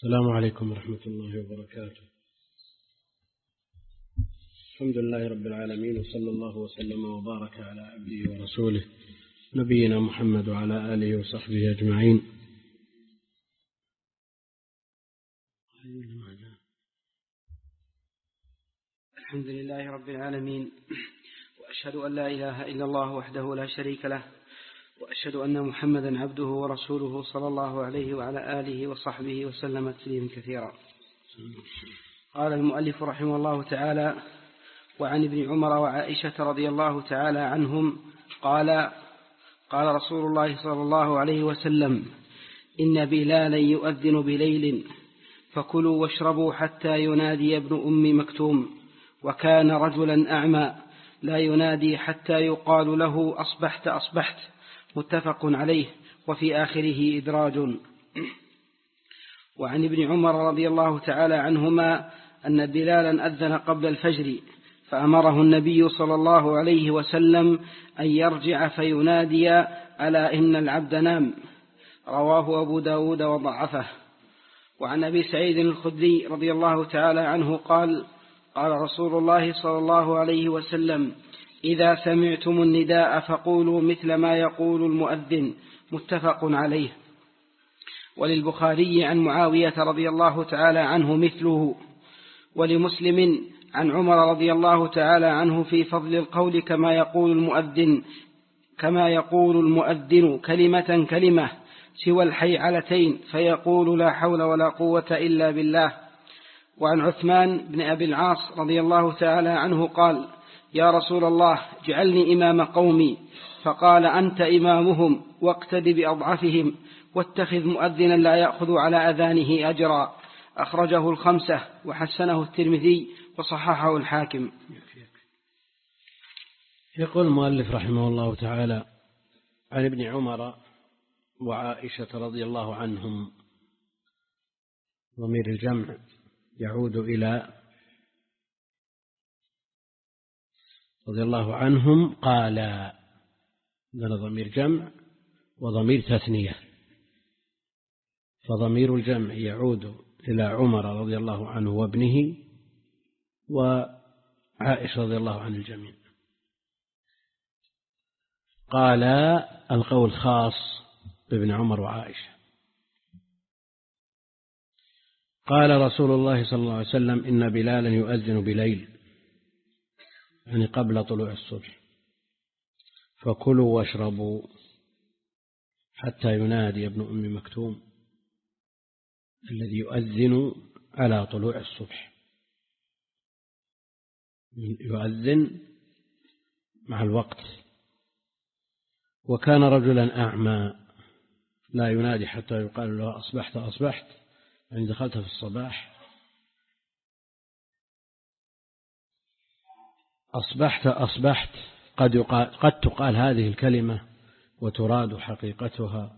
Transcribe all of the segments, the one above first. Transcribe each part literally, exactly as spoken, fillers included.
السلام عليكم ورحمة الله وبركاته. الحمد لله رب العالمين، وصلى الله وسلم وبارك على عبده ورسوله نبينا محمد وعلى آله وصحبه أجمعين. الحمد لله رب العالمين، وأشهد أن لا إله إلا الله وحده لا شريك له، وأشهد أن محمدا عبده ورسوله صلى الله عليه وعلى آله وصحبه وسلم تسليما كثيرا. قال المؤلف رحمه الله تعالى: وعن ابن عمر وعائشة رضي الله تعالى عنهم قال: قال رسول الله صلى الله عليه وسلم: إن بلالا يؤذن بليل فكلوا واشربوا حتى ينادي ابن أم مكتوم، وكان رجلا أعمى لا ينادي حتى يقال له أصبحت أصبحت، متفق عليه، وفي آخره إدراج. وعن ابن عمر رضي الله تعالى عنهما أن بلالا أذن قبل الفجر فأمره النبي صلى الله عليه وسلم أن يرجع فينادي: ألا إن العبد نام. رواه أبو داود وضعفه. وعن أبي سعيد الخدري رضي الله تعالى عنه قال: قال رسول الله صلى الله عليه وسلم: إذا سمعتم النداء فقولوا مثل ما يقول المؤذن، متفق عليه. وللبخاري عن معاوية رضي الله تعالى عنه مثله. ولمسلم عن عمر رضي الله تعالى عنه في فضل القول كما يقول المؤذن كما يقول المؤذن كلمة كلمة سوى الحيعلتين، فيقول: لا حول ولا قوة إلا بالله. وعن عثمان بن أبي العاص رضي الله تعالى عنه قال: يا رسول الله، اجعلني إمام قومي. فقال: أنت إمامهم، واقتد بأضعفهم، واتخذ مؤذنا لا يأخذ على أذانه أجرا. أخرجه الخمسة وحسنه الترمذي وصححه الحاكم. يقول المؤلف رحمه الله تعالى: عن ابن عمر وعائشة رضي الله عنهم، ضمير الجمع يعود إلى رضي الله عنهم قال، هذا ضمير جمع وضمير تثنية، فضمير الجمع يعود إلى عمر رضي الله عنه وابنه وعائشة رضي الله عن الجميع. قال القول خاص بابن عمر وعائشة. قال رسول الله صلى الله عليه وسلم: إن بلالا يؤذن بليل، يعني قبل طلوع الصبح، فكلوا واشربوا حتى ينادي ابن أم مكتوم الذي يؤذن على طلوع الصبح، يؤذن مع الوقت. وكان رجلا أعمى لا ينادي حتى يقال له أصبحت أصبحت، يعني دخلت في الصباح. أصبحت أصبحت قد يقال قد تقال هذه الكلمة وتراد حقيقتها،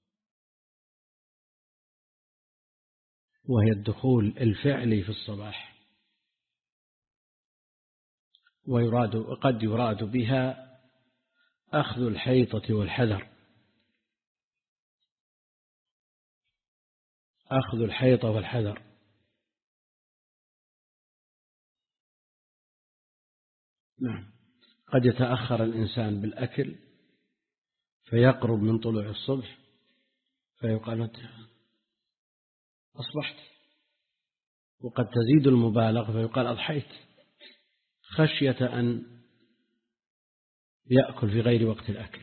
وهي الدخول الفعلي في الصباح، ويراد قد يراد بها أخذ الحيطة والحذر، أخذ الحيطة والحذر. نعم، قد يتأخر الإنسان بالأكل فيقرب من طلوع الصبح فيقال أنت أصبحت، وقد تزيد المبالغة فيقال أضحيت، خشية أن يأكل في غير وقت الأكل.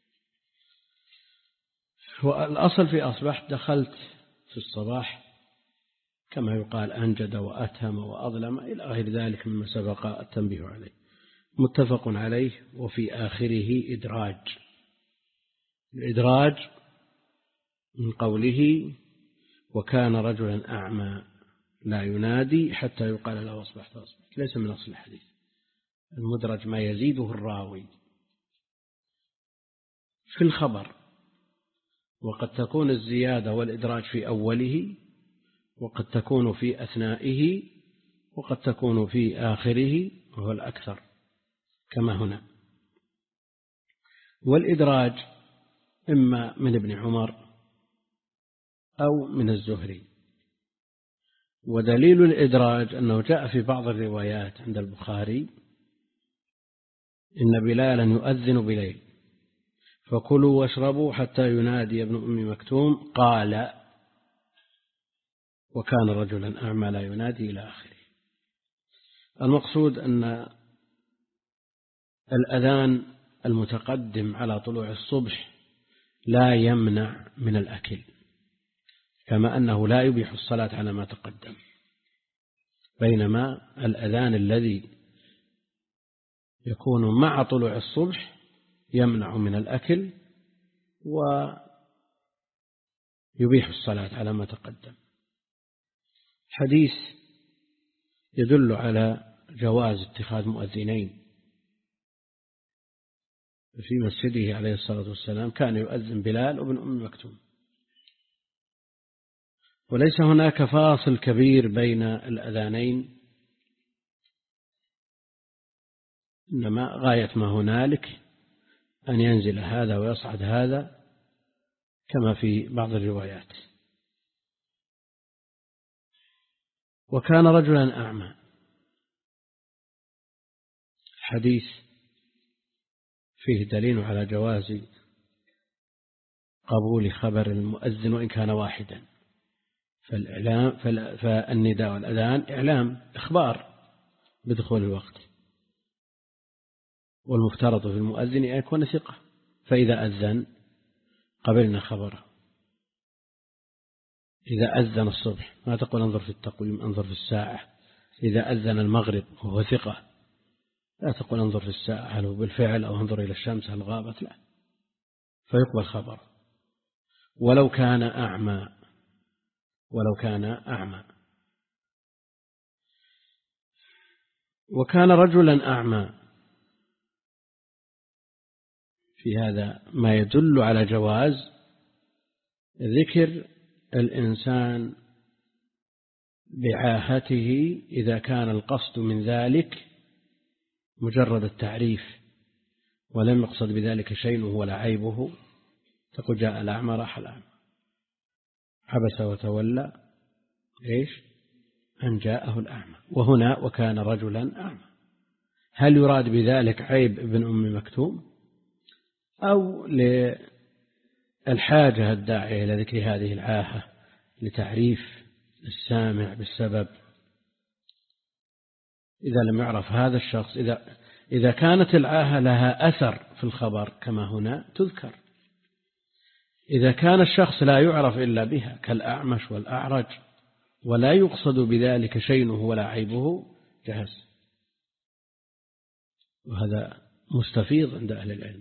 والأصل في أصبحت دخلت في الصباح، كما يقال أنجد وأتهم وأظلم إلى غير ذلك مما سبق التنبيه عليه. متفق عليه، وفي آخره إدراج. الإدراج من قوله: وكان رجلا أعمى لا ينادي حتى يقال له أصبحت أصبحت، ليس من أصل الحديث. المدرج ما يزيده الراوي في الخبر، وقد تكون الزيادة والإدراج في أوله، وقد تكون في أثنائه، وقد تكون في آخره، وهو الأكثر كما هنا. والإدراج إما من ابن عمر أو من الزهري، ودليل الإدراج أنه جاء في بعض الروايات عند البخاري إن بلالا يؤذن بليل فكلوا واشربوا حتى ينادي ابن أم مكتوم قال وكان رجلا أعمى لا ينادي إلى آخره. المقصود أن الأذان المتقدم على طلوع الصبح لا يمنع من الأكل، كما أنه لا يبيح الصلاة على ما تقدم، بينما الأذان الذي يكون مع طلوع الصبح يمنع من الأكل ويبيح الصلاة على ما تقدم. حديث يدل على جواز اتخاذ مؤذنين في مسجده عليه الصلاة والسلام، كان يؤذن بلال وابن أم مكتوم، وليس هناك فاصل كبير بين الأذانين، إنما غاية ما هنالك أن ينزل هذا ويصعد هذا كما في بعض الروايات. وكان رجلا أعمى، حديث فيه دليل على جواز قبول خبر المؤذن وإن كان واحدا، فالإعلام فالنداء والأذان إعلام إخبار بدخول الوقت، والمفترض في المؤذن أن يكون ثقة، فإذا أذن قبلنا خبره. إذا أذن الصبح ما تقول انظر في التقويم انظر في الساعة، إذا أذن المغرب وهو ثقة لا تقول انظر في الساعة هل هو بالفعل أو انظر إلى الشمس هل غابت، لا، فيقبل خبر ولو كان أعمى ولو كان أعمى. وكان رجلا أعمى، في هذا ما يدل على جواز ذكر الإنسان بعاهته إذا كان القصد من ذلك مجرد التعريف ولم يقصد بذلك شيء ولا عيبه، تقول جاء الأعمى راح الأعمى، عبس وتولى إيش أن جاءه الأعمى. وهنا وكان رجلا أعمى، هل يراد بذلك عيب ابن أم مكتوم أو للحاجة الداعية إلى ذكر هذه العاهة لتعريف السامع بالسبب؟ إذا لم يعرف هذا الشخص، إذا إذا كانت العاهة لها أثر في الخبر كما هنا تذكر، إذا كان الشخص لا يعرف إلا بها كالأعمش والأعرج ولا يقصد بذلك شيء ولا عيبه جهز. وهذا مستفيض عند أهل العلم.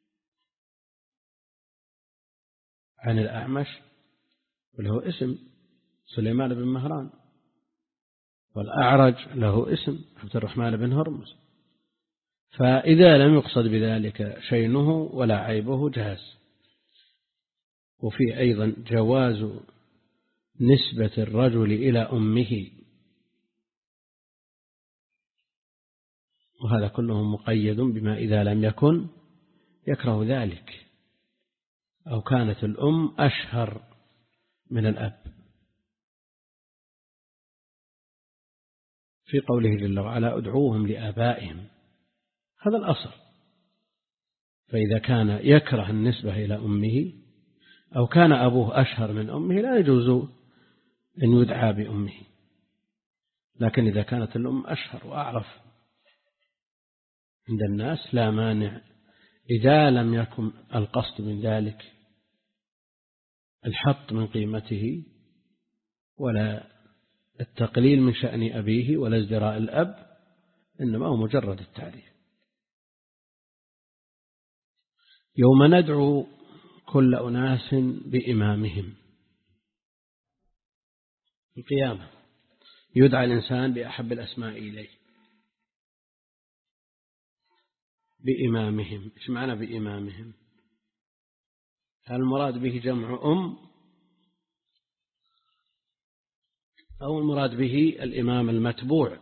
عن الأعمش وله اسم سليمان بن مهران، والأعرج له اسم عبد الرحمن بن هرمز، فإذا لم يقصد بذلك شينه ولا عيبه جهز. وفي أيضا جواز نسبة الرجل إلى أمه، وهذا كله مقيد بما إذا لم يكن يكره ذلك أو كانت الأم أشهر من الأب، في قوله جل وعلا ادعوهم لآبائهم، هذا الأصل. فإذا كان يكره النسبة إلى أمه أو كان أبوه أشهر من أمه لا يجوز أن يدعى بأمه، لكن إذا كانت الأم أشهر وأعرف عند الناس لا مانع، إذا لم يكن القصد من ذلك الحط من قيمته ولا التقليل من شأن أبيه ولا ازدراء الأب، إنما هو مجرد التعريف. يوم ندعو كل أناس بإمامهم، القيامة يدعى الإنسان بأحب الأسماء إليه بإمامهم. إيش معنى بإمامهم؟ هل المراد به جمع أم أو المراد به الإمام المتبوع؟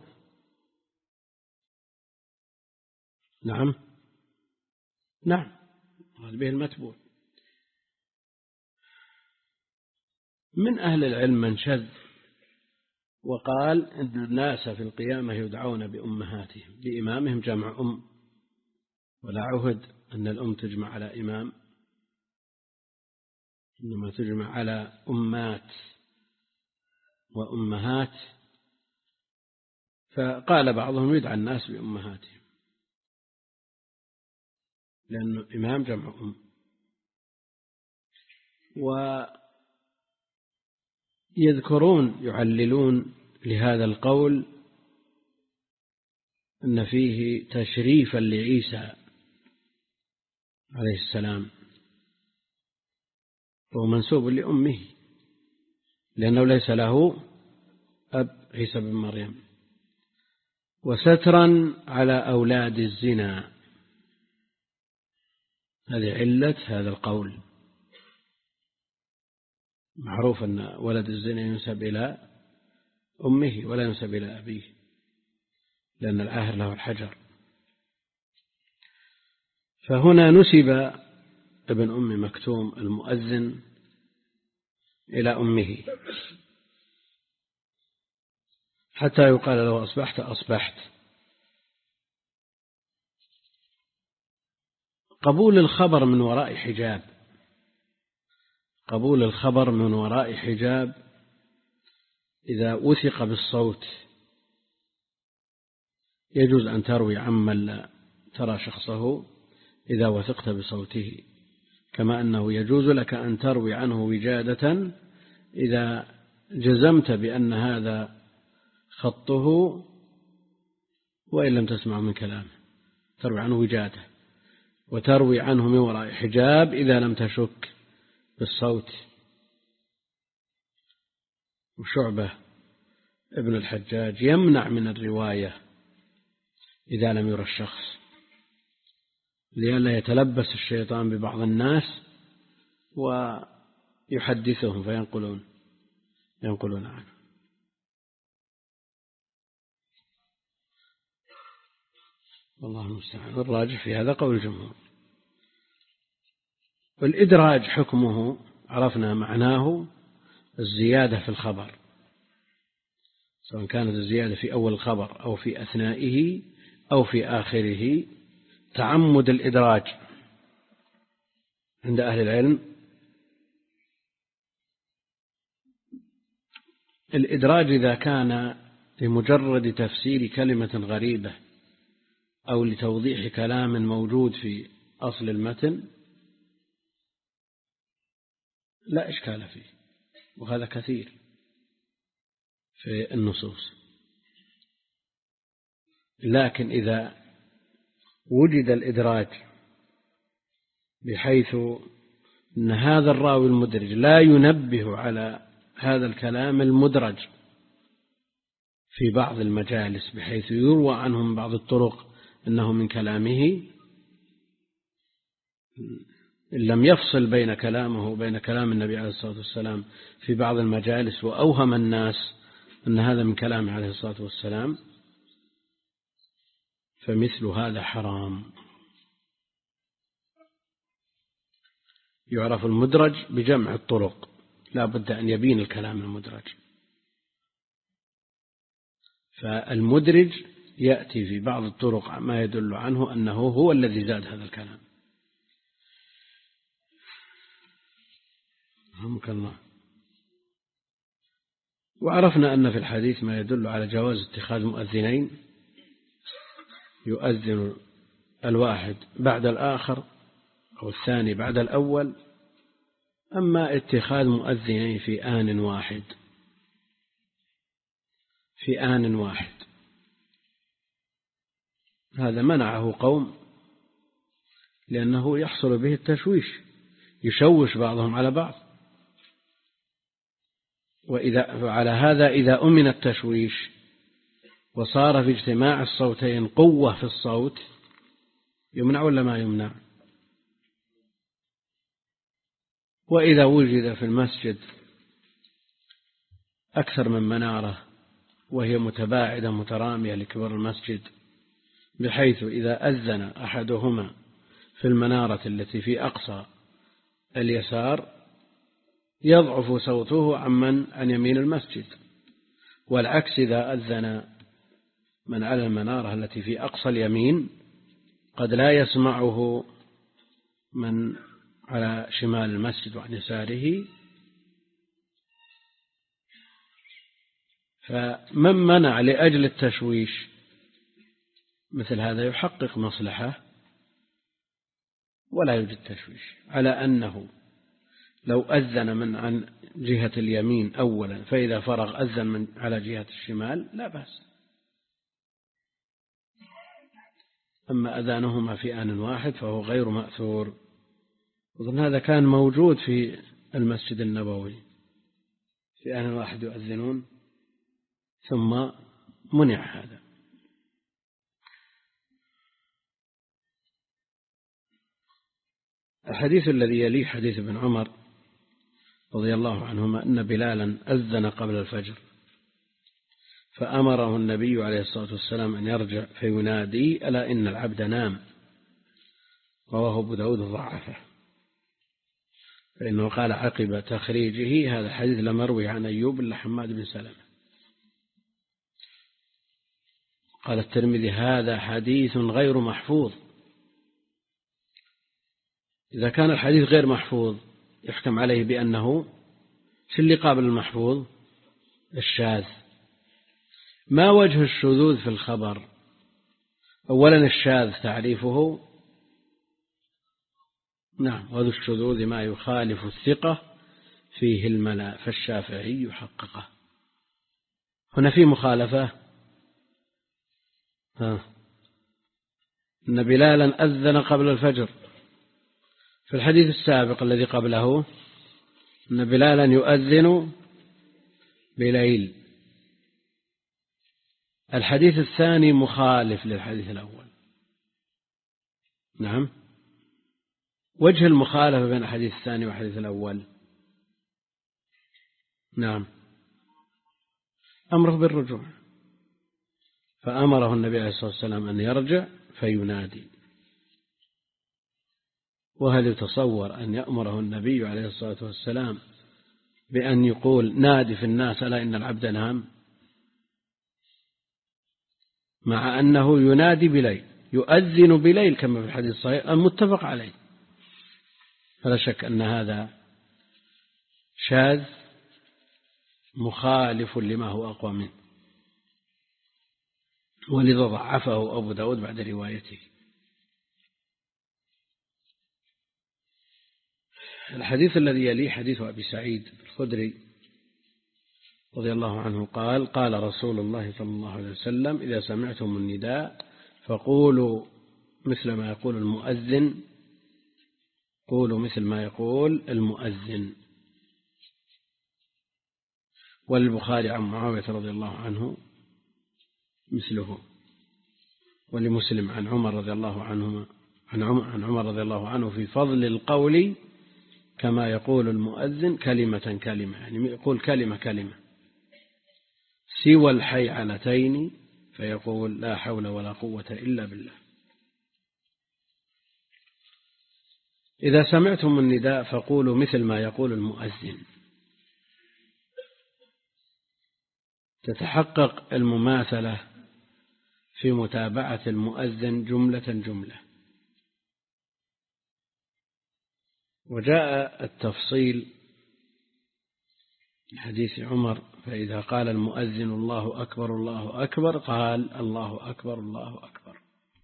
نعم نعم المراد به المتبوع. من أهل العلم من شذ وقال إن الناس في القيامة يدعون بأمهاتهم، بإمامهم جمع أم، ولا عهد أن الأم تجمع على إمام، إنما تجمع على أمات وأمهات. فقال بعضهم يدعى الناس بأمهاتهم لأنه إمام جمع أم. ويذكرون يعللون لهذا القول أن فيه تشريفا لعيسى عليه السلام، وهو منسوب لأمه لأنه ليس له أب عيسى بن مريم، وسترا على أولاد الزنا. هذه علة هذا القول. معروف أن ولد الزنا ينسب إلى أمه ولا ينسب إلى أبيه، لأن العاهر له الحجر. فهنا نسب ابن أم مكتوم المؤذن إلى أمه حتى يقال له أصبحت أصبحت. قبول الخبر من وراء حجاب، قبول الخبر من وراء حجاب إذا وثق بالصوت يجوز أن تروي عمن لا ترى شخصه إذا وثقت بصوته، كما أنه يجوز لك أن تروي عنه وجادة إذا جزمت بأن هذا خطه وإن لم تسمع من كلامه، تروي عنه وجادة. وتروي عنه من وراء حجاب إذا لم تشك بالصوت. وشعبة ابن الحجاج يمنع من الرواية إذا لم يرى الشخص لئلا يتلبس الشيطان ببعض الناس ويحدثهم فينقلون ينقلون عنه. والله المستعان. الراجح في هذا قول الجمهور. والإدراج حكمه عرفنا معناه الزيادة في الخبر، سواء كانت الزيادة في أول الخبر أو في أثنائه أو في آخره. تعمد الإدراج عند أهل العلم، الإدراج إذا كان لمجرد تفسير كلمة غريبة أو لتوضيح كلام موجود في أصل المتن لا إشكال فيه، وهذا كثير في النصوص. لكن إذا وجد الإدراج بحيث أن هذا الراوي المدرج لا ينبه على هذا الكلام المدرج في بعض المجالس بحيث يروى عنه من بعض الطرق أنه من كلامه، إن لم يفصل بين كلامه وبين كلام النبي عليه الصلاة والسلام في بعض المجالس وأوهم الناس أن هذا من كلامه عليه الصلاة والسلام، فمثل هذا حرام. يعرف المدرج بجمع الطرق، لا بد أن يبين الكلام المدرج. فالمدرج يأتي في بعض الطرق ما يدل عنه أنه هو الذي زاد هذا الكلام. رحمك الله. وعرفنا أن في الحديث ما يدل على جواز اتخاذ مؤذنين، يؤذن الواحد بعد الآخر أو الثاني بعد الأول. أما اتخاذ مؤذنين في آن واحد في آن واحد هذا منعه قوم لأنه يحصل به التشويش، يشوش بعضهم على بعض. وإذا على هذا إذا أمن التشويش وصار في اجتماع الصوتين قوة في الصوت يمنع ولا ما يمنع؟ وإذا وجد في المسجد أكثر من منارة وهي متباعدة مترامية لكبر المسجد بحيث إذا أذن أحدهما في المنارة التي في أقصى اليسار يضعف صوته عمن عن يمين المسجد، والعكس إذا أذن من على المنارة التي في أقصى اليمين قد لا يسمعه من على شمال المسجد وعن يساره، فمن منع لأجل التشويش مثل هذا يحقق مصلحة ولا يوجد تشويش، على أنه لو أذن من عن جهة اليمين أولا فإذا فرغ أذن من على جهة الشمال لا بأس. أما أذانهما في آن واحد فهو غير مأثور. وظن هذا كان موجود في المسجد النبوي في آن واحد يؤذنون ثم منع هذا. الحديث الذي يليه حديث ابن عمر رضي الله عنهما أن بلالا أذن قبل الفجر فأمره النبي عليه الصلاة والسلام أن يرجع فينادي ألا إن العبد نام، رواه أبو داود ضعفه، فإنه قال عقب تخريجه هذا الحديث لم يروي عن أيوب إلا حماد بن سلمة. قال الترمذي هذا حديث غير محفوظ. إذا كان الحديث غير محفوظ يحكم عليه بأنه في اللي قابل المحفوظ الشاذ. ما وجه الشذوذ في الخبر؟ أولا الشاذ تعريفه نعم، وذو الشذوذ ما يخالف الثقة فيه الملا، فالشافعي يحققه. هنا في مخالفة. ها. إن بلالا أذن قبل الفجر. في الحديث السابق الذي قبله أن بلالا يؤذن بليل. الحديث الثاني مخالف للحديث الأول. نعم. وجه المخالفة بين الحديث الثاني والحديث الأول نعم أمره بالرجوع، فأمره النبي عليه الصلاة والسلام أن يرجع فينادي. وهل يتصور أن يأمره النبي عليه الصلاة والسلام بأن يقول نادي في الناس ألا إن العبد نام، مع أنه ينادي بليل يؤذن بليل كما في الحديث الصحيح المتفق عليه؟ فلا شك أن هذا شاذ مخالف لما هو أقوى منه، ولذا ضعفه أبو داود بعد روايته. الحديث الذي يليه حديث أبي سعيد الخدري رضي الله عنه قال قال رسول الله صلى الله عليه وسلم إذا سمعتم النداء فقولوا مثل ما يقول المؤذن قولوا مثل ما يقول المؤذن. والبخاري عن معاوية رضي الله عنه مثله، ولمسلم عن عمر رضي الله عنه عن عمر رضي الله عنه في فضل القول كما يقول المؤذن كلمة كلمة، يعني يقول كلمة كلمة سوى الحيعلتين فيقول لا حول ولا قوة إلا بالله. إذا سمعتم النداء فقولوا مثل ما يقول المؤذن. تتحقق المماثلة في متابعة المؤذن جملة جملة. وجاء التفصيل في حديث عمر فإذا قال المؤذن الله أكبر الله أكبر قال الله أكبر الله أكبر.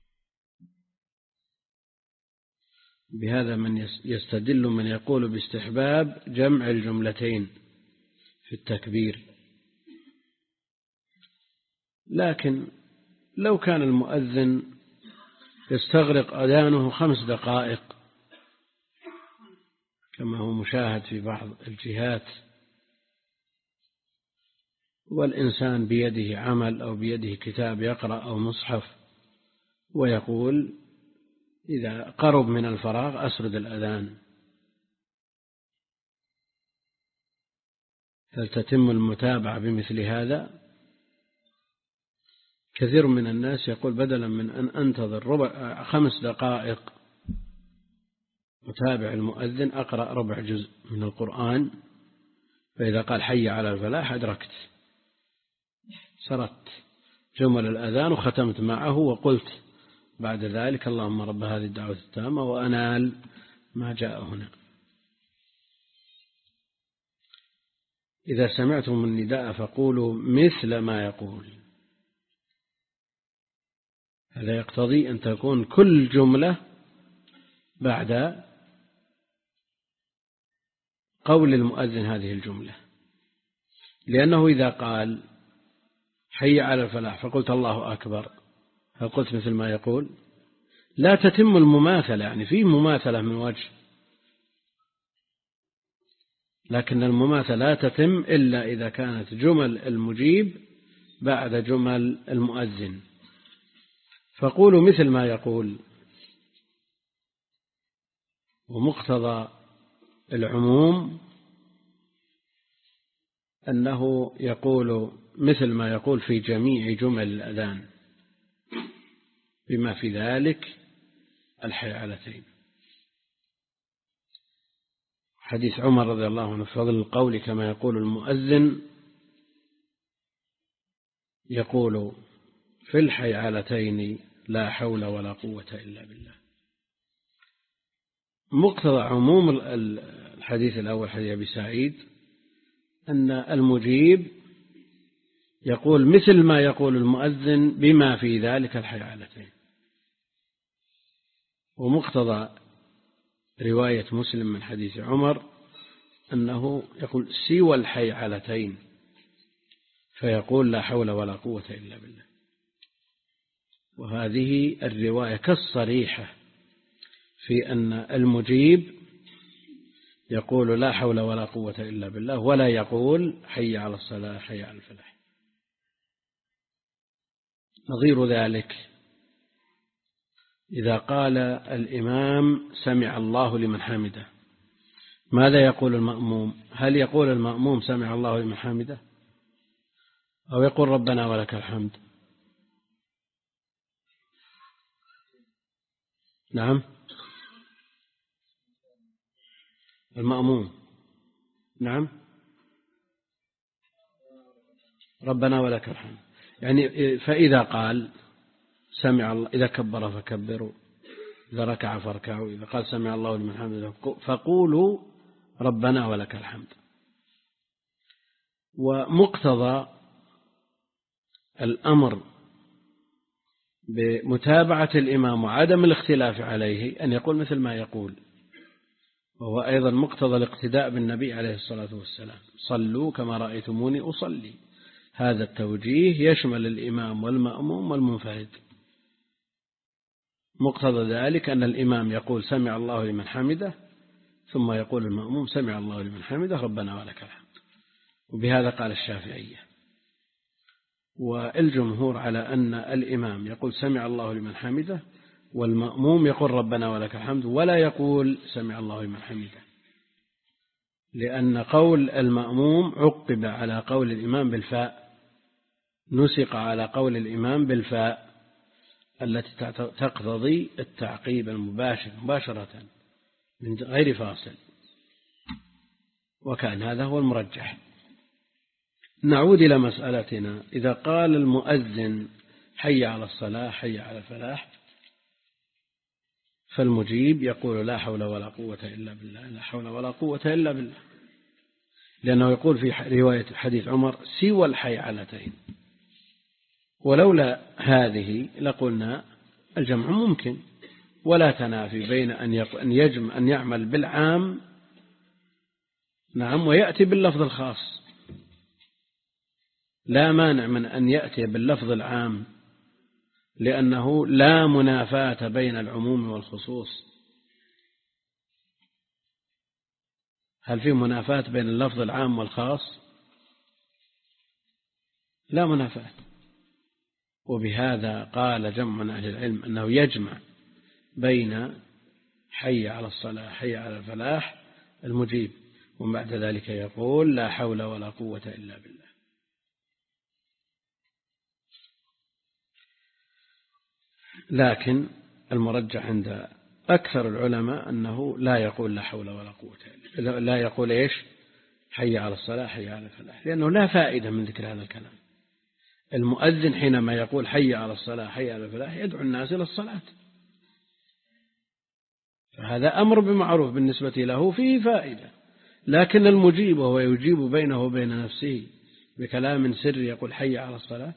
بهذا من يستدل من يقول باستحباب جمع الجملتين في التكبير. لكن لو كان المؤذن يستغرق أذانه خمس دقائق كما هو مشاهد في بعض الجهات، والإنسان بيده عمل أو بيده كتاب يقرأ أو مصحف ويقول إذا قرب من الفراغ أسرد الأذان، فلتتم المتابعة بمثل هذا. كثير من الناس يقول بدلا من أن أنتظر ربع خمس دقائق متابع المؤذن أقرأ ربع جزء من القرآن، فإذا قال حي على الفلاح أدركت. سردت جمل الأذان وختمت معه وقلت بعد ذلك اللهم رب هذه الدعوة التامة وأنال ما جاء هنا. إذا سمعتم النداء فقولوا مثل ما يقول. هذا يقتضي أن تكون كل جملة بعد قول المؤذن هذه الجملة، لأنه إذا قال حي على الفلاح فقلت الله أكبر، هل قلت مثل ما يقول؟ لا تتم المماثلة، يعني فيه مماثلة من وجه، لكن المماثلة لا تتم إلا إذا كانت جمل المجيب بعد جمل المؤذن. فقولوا مثل ما يقول. ومقتضى العموم أنه يقول مثل ما يقول في جميع جمل الأذان بما في ذلك الحيعلتين. حديث عمر رضي الله عنه فضل القول كما يقول المؤذن، يقول في الحيعلتين لا حول ولا قوة إلا بالله. مقتضى عموم الحديث الأول حديث أبي سعيد أن المجيب يقول مثل ما يقول المؤذن بما في ذلك الحيعلتين. ومقتضى رواية مسلم من حديث عمر أنه يقول سوى الحيعلتين، فيقول لا حول ولا قوة إلا بالله. وهذه الرواية كالصريحة في أن المجيب يقول لا حول ولا قوة إلا بالله، ولا يقول حي على الصلاة حي على الفلاح. نظير ذلك إذا قال الإمام سمع الله لمن حمده، ماذا يقول المأموم؟ هل يقول المأموم سمع الله لمن حمده أو يقول ربنا ولك الحمد؟ نعم، المأموم نعم ربنا ولك الحمد. يعني فإذا قال سمع الله، إذا كبر فكبروا، إذا ركع فاركعوا، إذا قال سمع الله لمن حمده فقولوا ربنا ولك الحمد. ومقتضى الأمر بمتابعة الإمام وعدم الاختلاف عليه أن يقول مثل ما يقول، وهو أيضا مقتضى الاقتداء بالنبي عليه الصلاة والسلام، صلوا كما رأيتموني أصلي. هذا التوجيه يشمل الإمام والمأموم والمنفرد. مقتضى ذلك أن الإمام يقول سمع الله لمن حمده، ثم يقول المأموم سمع الله لمن حمده ربنا ولك الحمد. وبهذا قال الشافعية. والجمهور على أن الإمام يقول سمع الله لمن حمده والمأموم يقول ربنا ولك الحمد، ولا يقول سمع الله لمن حمده، لأن قول المأموم عقب على قول الإمام بالفاء، نسق على قول الإمام بالفاء التي تقتضي التعقيب المباشر مباشرة من غير فاصل، وكان هذا هو المرجح. نعود إلى مسألتنا. إذا قال المؤذن حي على الصلاة حي على الفلاح، فالمجيب يقول لا حول ولا قوة إلا بالله، لا حول ولا قوة إلا بالله، لأنه يقول في رواية حديث عمر سوى الحيعلتين. ولولا هذه لقلنا الجمع ممكن، ولا تنافي بين أن يجمع أن يعمل بالعام نعم ويأتي باللفظ الخاص. لا مانع من أن يأتي باللفظ العام، لأنه لا منافاة بين العموم والخصوص. هل في منافاة بين اللفظ العام والخاص؟ لا منافاة. وبهذا قال جمع من أهل العلم أنه يجمع بين حي على الصلاة حي على الفلاح المجيب، وبعد ذلك يقول لا حول ولا قوة إلا بالله. لكن المرجح عند أكثر العلماء أنه لا يقول لا حول ولا قوة إلا، لا يقول إيش حي على الصلاة حي على الفلاح، لأنه لا فائدة من ذكر هذا الكلام. المؤذن حينما يقول حي على الصلاة حي على الفلاح يدعو الناس إلى الصلاة، فهذا أمر بمعروف بالنسبة له فيه فائدة. لكن المجيب وهو يجيب بينه وبين نفسه بكلام سري يقول حي على الصلاة،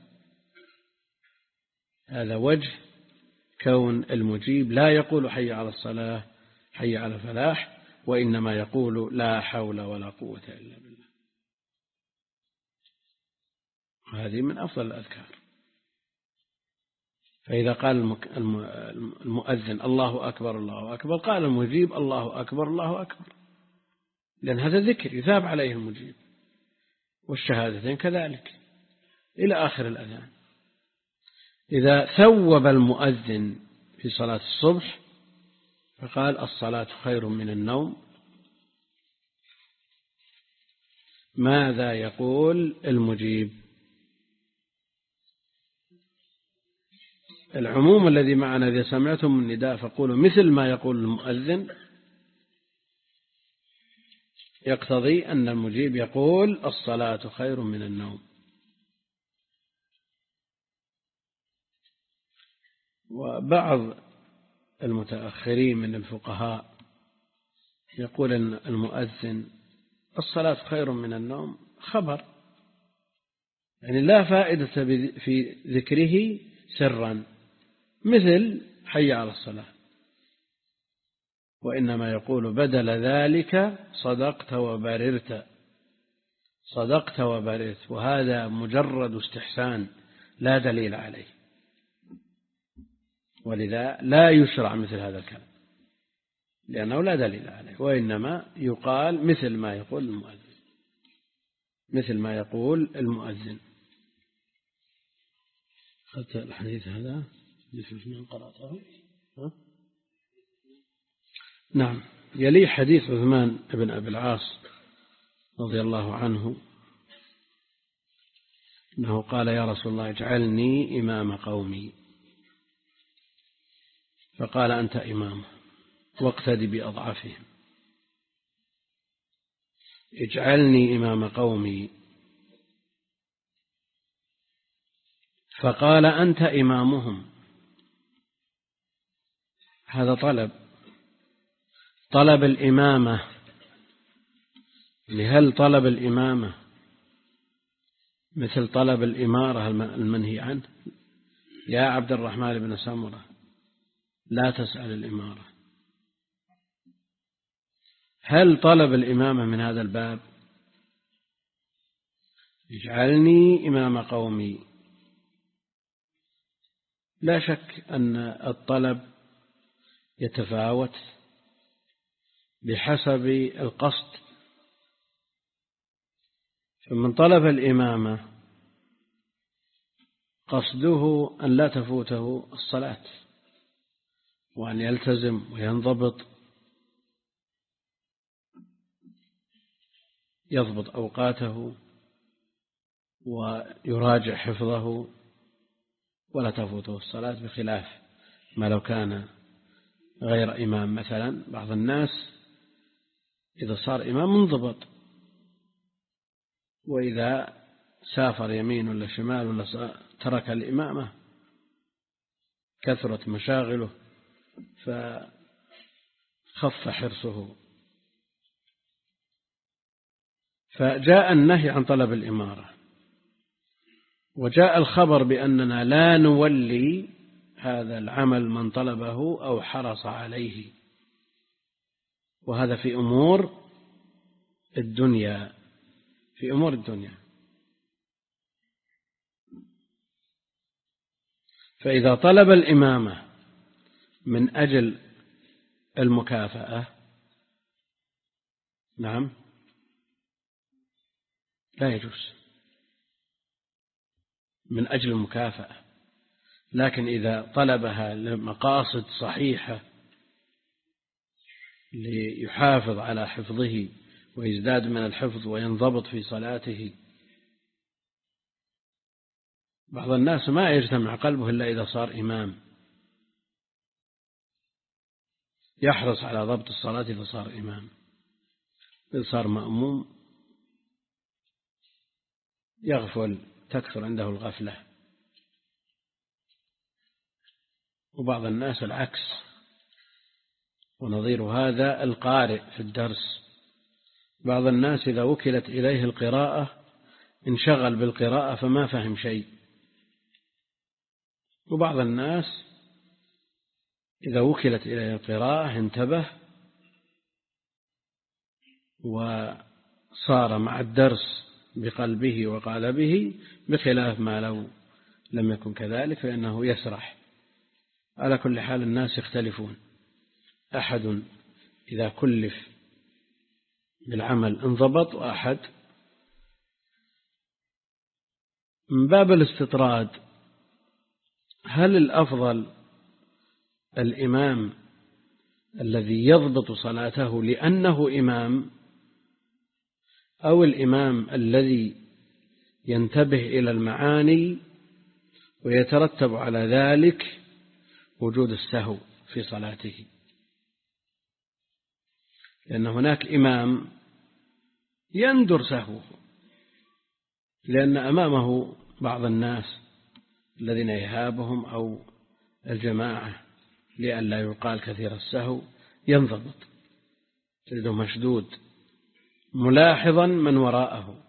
هذا وجه كون المجيب لا يقول حي على الصلاة حي على الفلاح، وإنما يقول لا حول ولا قوة إلا بالله. هذه من أفضل الأذكار. فإذا قال المؤذن الله أكبر الله أكبر قال المجيب الله أكبر الله أكبر، لأن هذا ذكر يثاب عليه المجيب، والشهادتين كذلك إلى آخر الأذان. إذا ثوب المؤذن في صلاة الصبح فقال الصلاة خير من النوم، ماذا يقول المجيب؟ العموم الذي معنا إذا سمعتم النداء فقولوا مثل ما يقول المؤذن، يقتضي أن المجيب يقول الصلاة خير من النوم. وبعض المتأخرين من الفقهاء يقول أن المؤذن الصلاة خير من النوم خبر، يعني لا فائدة في ذكره سرا مثل حي على الصلاة، وإنما يقول بدل ذلك صدقت وبررت، صدقت وبررت، وهذا مجرد استحسان لا دليل عليه، ولذا لا يشرع مثل هذا الكلام لأنه لا دليل عليه، وإنما يقال مثل ما يقول المؤذن، مثل ما يقول المؤذن. أخذت الحديث هذا من قرأته؟ نعم. يلي حديث عثمان بن أبي العاص رضي الله عنه أنه قال يا رسول الله اجعلني إمام قومي، فقال أنت إمام واقتدي بأضعفهم. اجعلني إمام قومي، فقال أنت إمامهم. هذا طلب طلب الإمامة. هل طلب الإمامة مثل طلب الإمارة المنهي عنه؟ يا عبد الرحمن بن سمرة لا تسأل الإمارة. هل طلب الإمامة من هذا الباب؟ اجعلني إمام قومي. لا شك أن الطلب يتفاوت بحسب القصد، فمن طلب الإمامة قصده أن لا تفوته الصلاة وأن يلتزم وينضبط، يضبط أوقاته ويراجع حفظه ولا تفوته الصلاة، بخلاف ما لو كان غير إمام. مثلا بعض الناس إذا صار إمام منضبط، وإذا سافر يمين ولا شمال ولا ترك الإمامة كثرت مشاغله فخف حرصه. فجاء النهي عن طلب الإمارة، وجاء الخبر بأننا لا نولي هذا العمل من طلبه أو حرص عليه، وهذا في أمور الدنيا في أمور الدنيا. فإذا طلب الإمامة من أجل المكافأة نعم لا يجوز من أجل المكافأة، لكن إذا طلبها لمقاصد صحيحة ليحافظ على حفظه ويزداد من الحفظ وينضبط في صلاته. بعض الناس ما يجتمع قلبه إلا إذا صار إمام، يحرص على ضبط الصلاة إذا صار إمام، إذا صار مأموم يغفل تكثر عنده الغفلة. وبعض الناس العكس، ونظير هذا القارئ في الدرس. بعض الناس إذا وكلت إليه القراءة انشغل بالقراءة فما فهم شيء، وبعض الناس إذا وكلت إليه القراءة انتبه وصار مع الدرس بقلبه وقالبه، بخلاف ما لو لم يكن كذلك فإنه يسرح. على كل حال الناس يختلفون، أحد إذا كلف بالعمل انضبط، وأحد من باب الاستطراد. هل الأفضل الإمام الذي يضبط صلاته لأنه إمام، أو الإمام الذي ينتبه إلى المعاني ويترتب على ذلك وجود السهو في صلاته؟ لأن هناك إمام يندر سهوه لأن أمامه بعض الناس الذين يهابهم أو الجماعة، لئلا يقال كثير السهو ينضبط تجده مشدود ملاحظا من وراءه.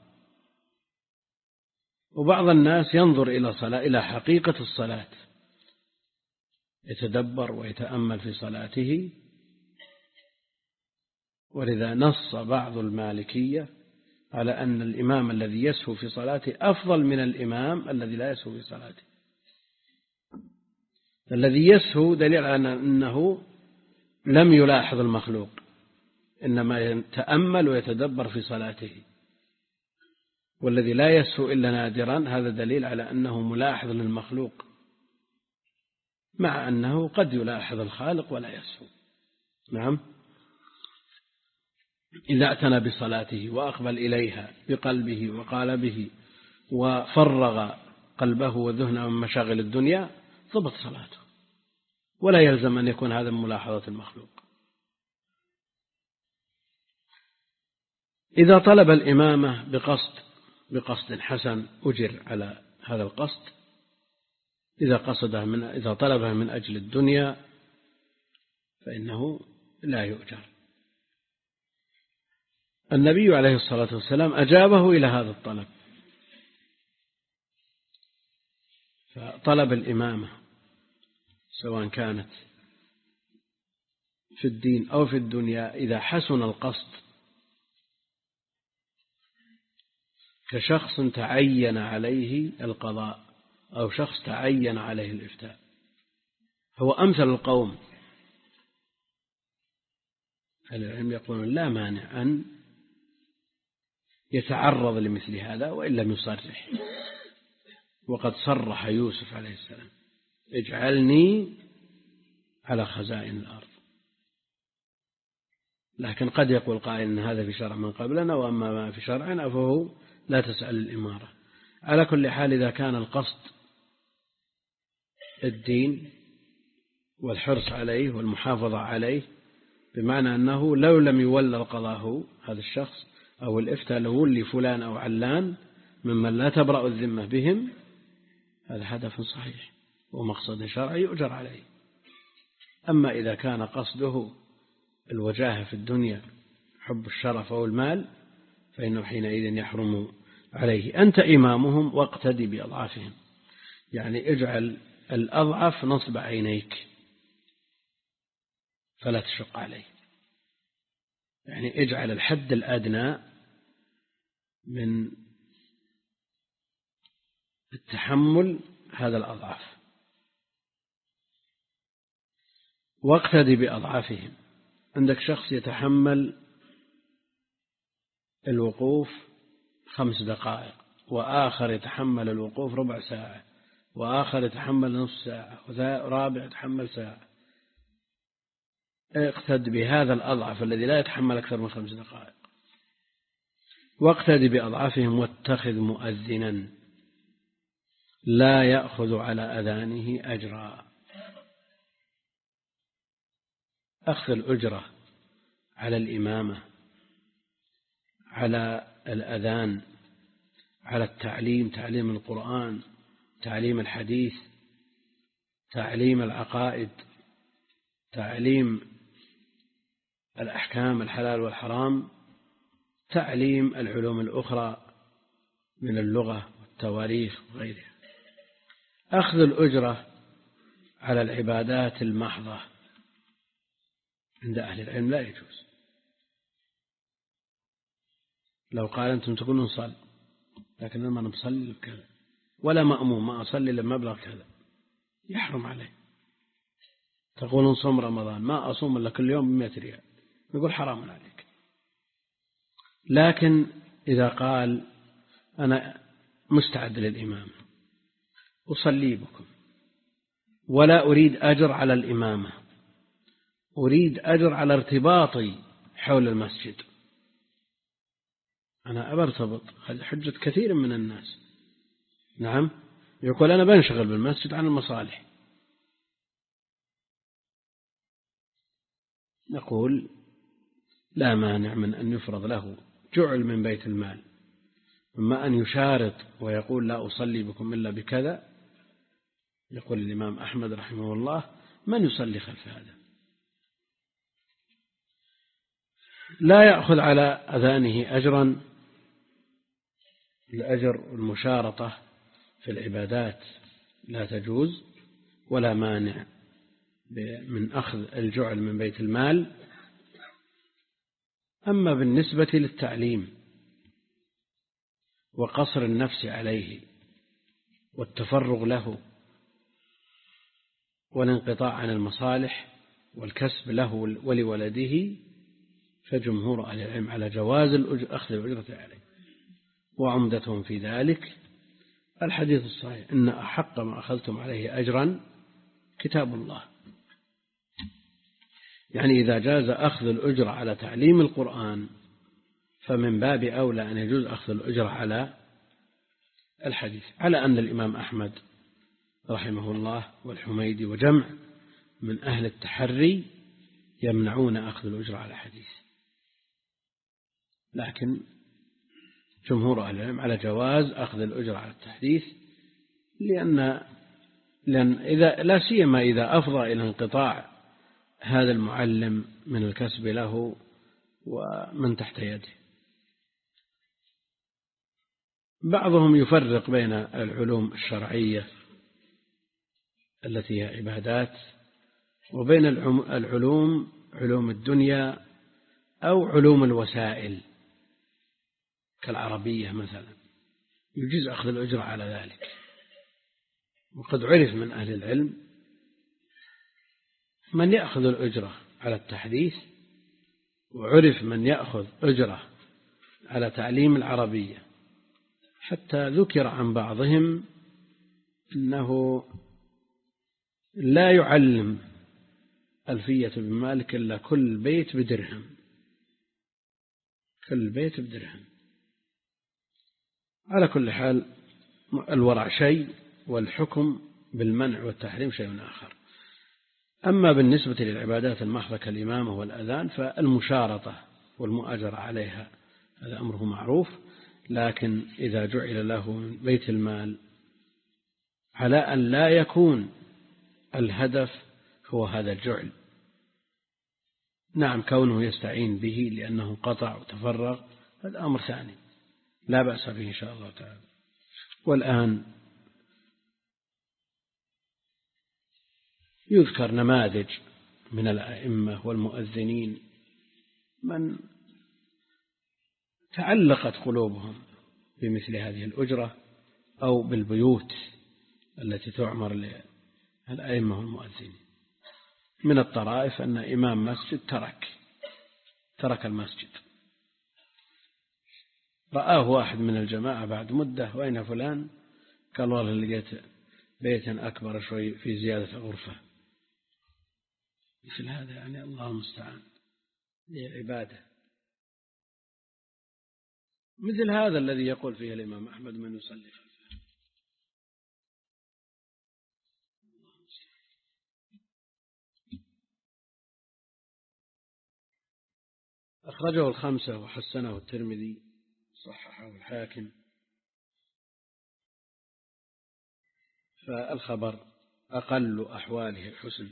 وبعض الناس ينظر إلى صلاة إلى حقيقة الصلاة، يتدبر ويتأمل في صلاته. ولذا نص بعض المالكية على أن الإمام الذي يسهو في صلاته أفضل من الإمام الذي لا يسهو في صلاته. الذي يسهو دليل على أنه لم يلاحظ المخلوق، إنما يتأمل ويتدبر في صلاته. والذي لا يسهو إلا نادرا هذا دليل على أنه ملاحظ للمخلوق، مع أنه قد يلاحظ الخالق ولا يسهو. نعم، إذا اعتنى بصلاته وأقبل إليها بقلبه وقالبه وفرغ قلبه وذهنه من مشاغل الدنيا ضبط صلاته، ولا يلزم أن يكون هذا من ملاحظة المخلوق. إذا طلب الإمامة بقصد بقصد حسن أجر على هذا القصد، إذا قصدها من إذا طلبها من أجل الدنيا فإنه لا يؤجر. النبي عليه الصلاة والسلام أجابه إلى هذا الطلب، فطلب الإمامة سواء كانت في الدين أو في الدنيا إذا حسن القصد، كشخص تعين عليه القضاء أو شخص تعين عليه الإفتاء، هو أمثل القوم. العلم يقولون لا مانع أن يتعرض لمثل هذا وإن لم يصرح، وقد صرح يوسف عليه السلام اجعلني على خزائن الأرض. لكن قد يقول قائل إن هذا في شرع من قبلنا، وأما ما في شرعنا فهو لا تسأل الإمارة. على كل حال إذا كان القصد الدين والحرص عليه والمحافظة عليه، بمعنى أنه لو لم يولى القضاء هذا الشخص أو الإفتاء له لفلان أو علان ممن لا تبرأ الذمة بهم، هذا هدف صحيح ومقصد شرعي يؤجر عليه. أما إذا كان قصده الوجاهة في الدنيا، حب الشرف أو المال، فإنه حينئذ يحرم عليه. أنت إمامهم واقتدي بأضعافهم، يعني اجعل الأضعف نصب عينيك فلا تشق عليه، يعني اجعل الحد الأدنى من التحمل هذا الأضعاف، واقتدي بأضعافهم. عندك شخص يتحمل الوقوف خمس دقائق، وآخر يتحمل الوقوف ربع ساعة، وآخر يتحمل نصف ساعة، ورابع يتحمل ساعة. اقتد بهذا الأضعف الذي لا يتحمل أكثر من خمس دقائق، واقتد بأضعافهم. واتخذ مؤذنا لا يأخذ على أذانه أجرا. أخذ الأجرة على الإمامة، على الأذان، على التعليم، تعليم القرآن، تعليم الحديث، تعليم العقائد، تعليم الأحكام الحلال والحرام، تعليم العلوم الأخرى من اللغة والتواريخ وغيرها. أخذ الأجرة على العبادات المحضة عند أهل العلم لا يجوز. لو قال أنتم تقولون نصلي لكن أنا ما نصلي لكذا، ولا مأموم ما أصلي لمبلغ كذا، يحرم عليه. تقولون صوم رمضان ما أصوم إلا كل يوم بمئة ريال، يقول حرام عليك. لكن إذا قال أنا مستعد للإمامة أصلي بكم ولا أريد أجر على الإمامة، أريد أجر على ارتباطي حول المسجد، أنا أبرتبط، هذه حجة كثير من الناس. نعم، يقول أنا بنشغل بالمسجد عن المصالح. نقول لا مانع من أن يفرض له جعل من بيت المال، أما أن يشارط ويقول لا أصلي بكم إلا بكذا. يقول الإمام أحمد رحمه الله من يصلي خلف هذا؟ لا يأخذ على أذانه أجرا، الأجر المشارطة في العبادات لا تجوز، ولا مانع من أخذ الجعل من بيت المال. أما بالنسبة للتعليم وقصر النفس عليه والتفرغ له والانقطاع عن المصالح والكسب له ولولده، فجمهور أهل العلم على جواز أخذ الأجرة عليه، وعمدتهم في ذلك الحديث الصحيح إن أحق ما أخذتم عليه أجرا كتاب الله. يعني إذا جاز أخذ الأجرة على تعليم القرآن فمن باب أولى أن يجوز أخذ الأجرة على الحديث، على أن الإمام أحمد رحمه الله والحميدي وجمع من أهل التحري يمنعون أخذ الأجرة على الحديث، لكن جمهور أهل العلم على جواز أخذ الأجرة على التحديث، لأن لأن إذا لا سيما إذا أفضى إلى انقطاع هذا المعلم من الكسب له ومن تحت يده. بعضهم يفرق بين العلوم الشرعية التي هي عبادات وبين العلوم علوم الدنيا أو علوم الوسائل كالعربية مثلا، يجوز أخذ الأجرة على ذلك. وقد عرف من أهل العلم من يأخذ الأجرة على التحديث، وعرف من يأخذ أجرة على تعليم العربية، حتى ذكر عن بعضهم أنه لا يعلم ألفية بن مالك إلا كل بيت بدرهم، كل بيت بدرهم. على كل حال الورع شيء والحكم بالمنع والتحريم شيء آخر. أما بالنسبة للعبادات المحضة كالإمامة والأذان فالمشارطة والمؤاجرة عليها هذا أمره معروف، لكن إذا جعل له من بيت المال على أن لا يكون الهدف هو هذا الجعل، نعم كونه يستعين به لأنه قطع وتفرغ هذا أمر ثاني لا بأس به إن شاء الله تعالى. والآن يذكر نماذج من الأئمة والمؤذنين من تعلقت قلوبهم بمثل هذه الأجرة أو بالبيوت التي تعمر للأئمة والمؤذنين. من الطرائف أن إمام مسجد ترك ترك المسجد، رآه واحد من الجماعة بعد مدة، وين فلان؟ قال والله لقيت بيتا أكبر شوي في زيادة غرفة. مثل هذا يعني الله المستعان هي عبادة. مثل هذا الذي يقول فيه الإمام أحمد من يصلي خلفه. أخرجه الخمسة وحسنه الترمذي صححه الحاكم فالخبر أقل أحواله الحسن.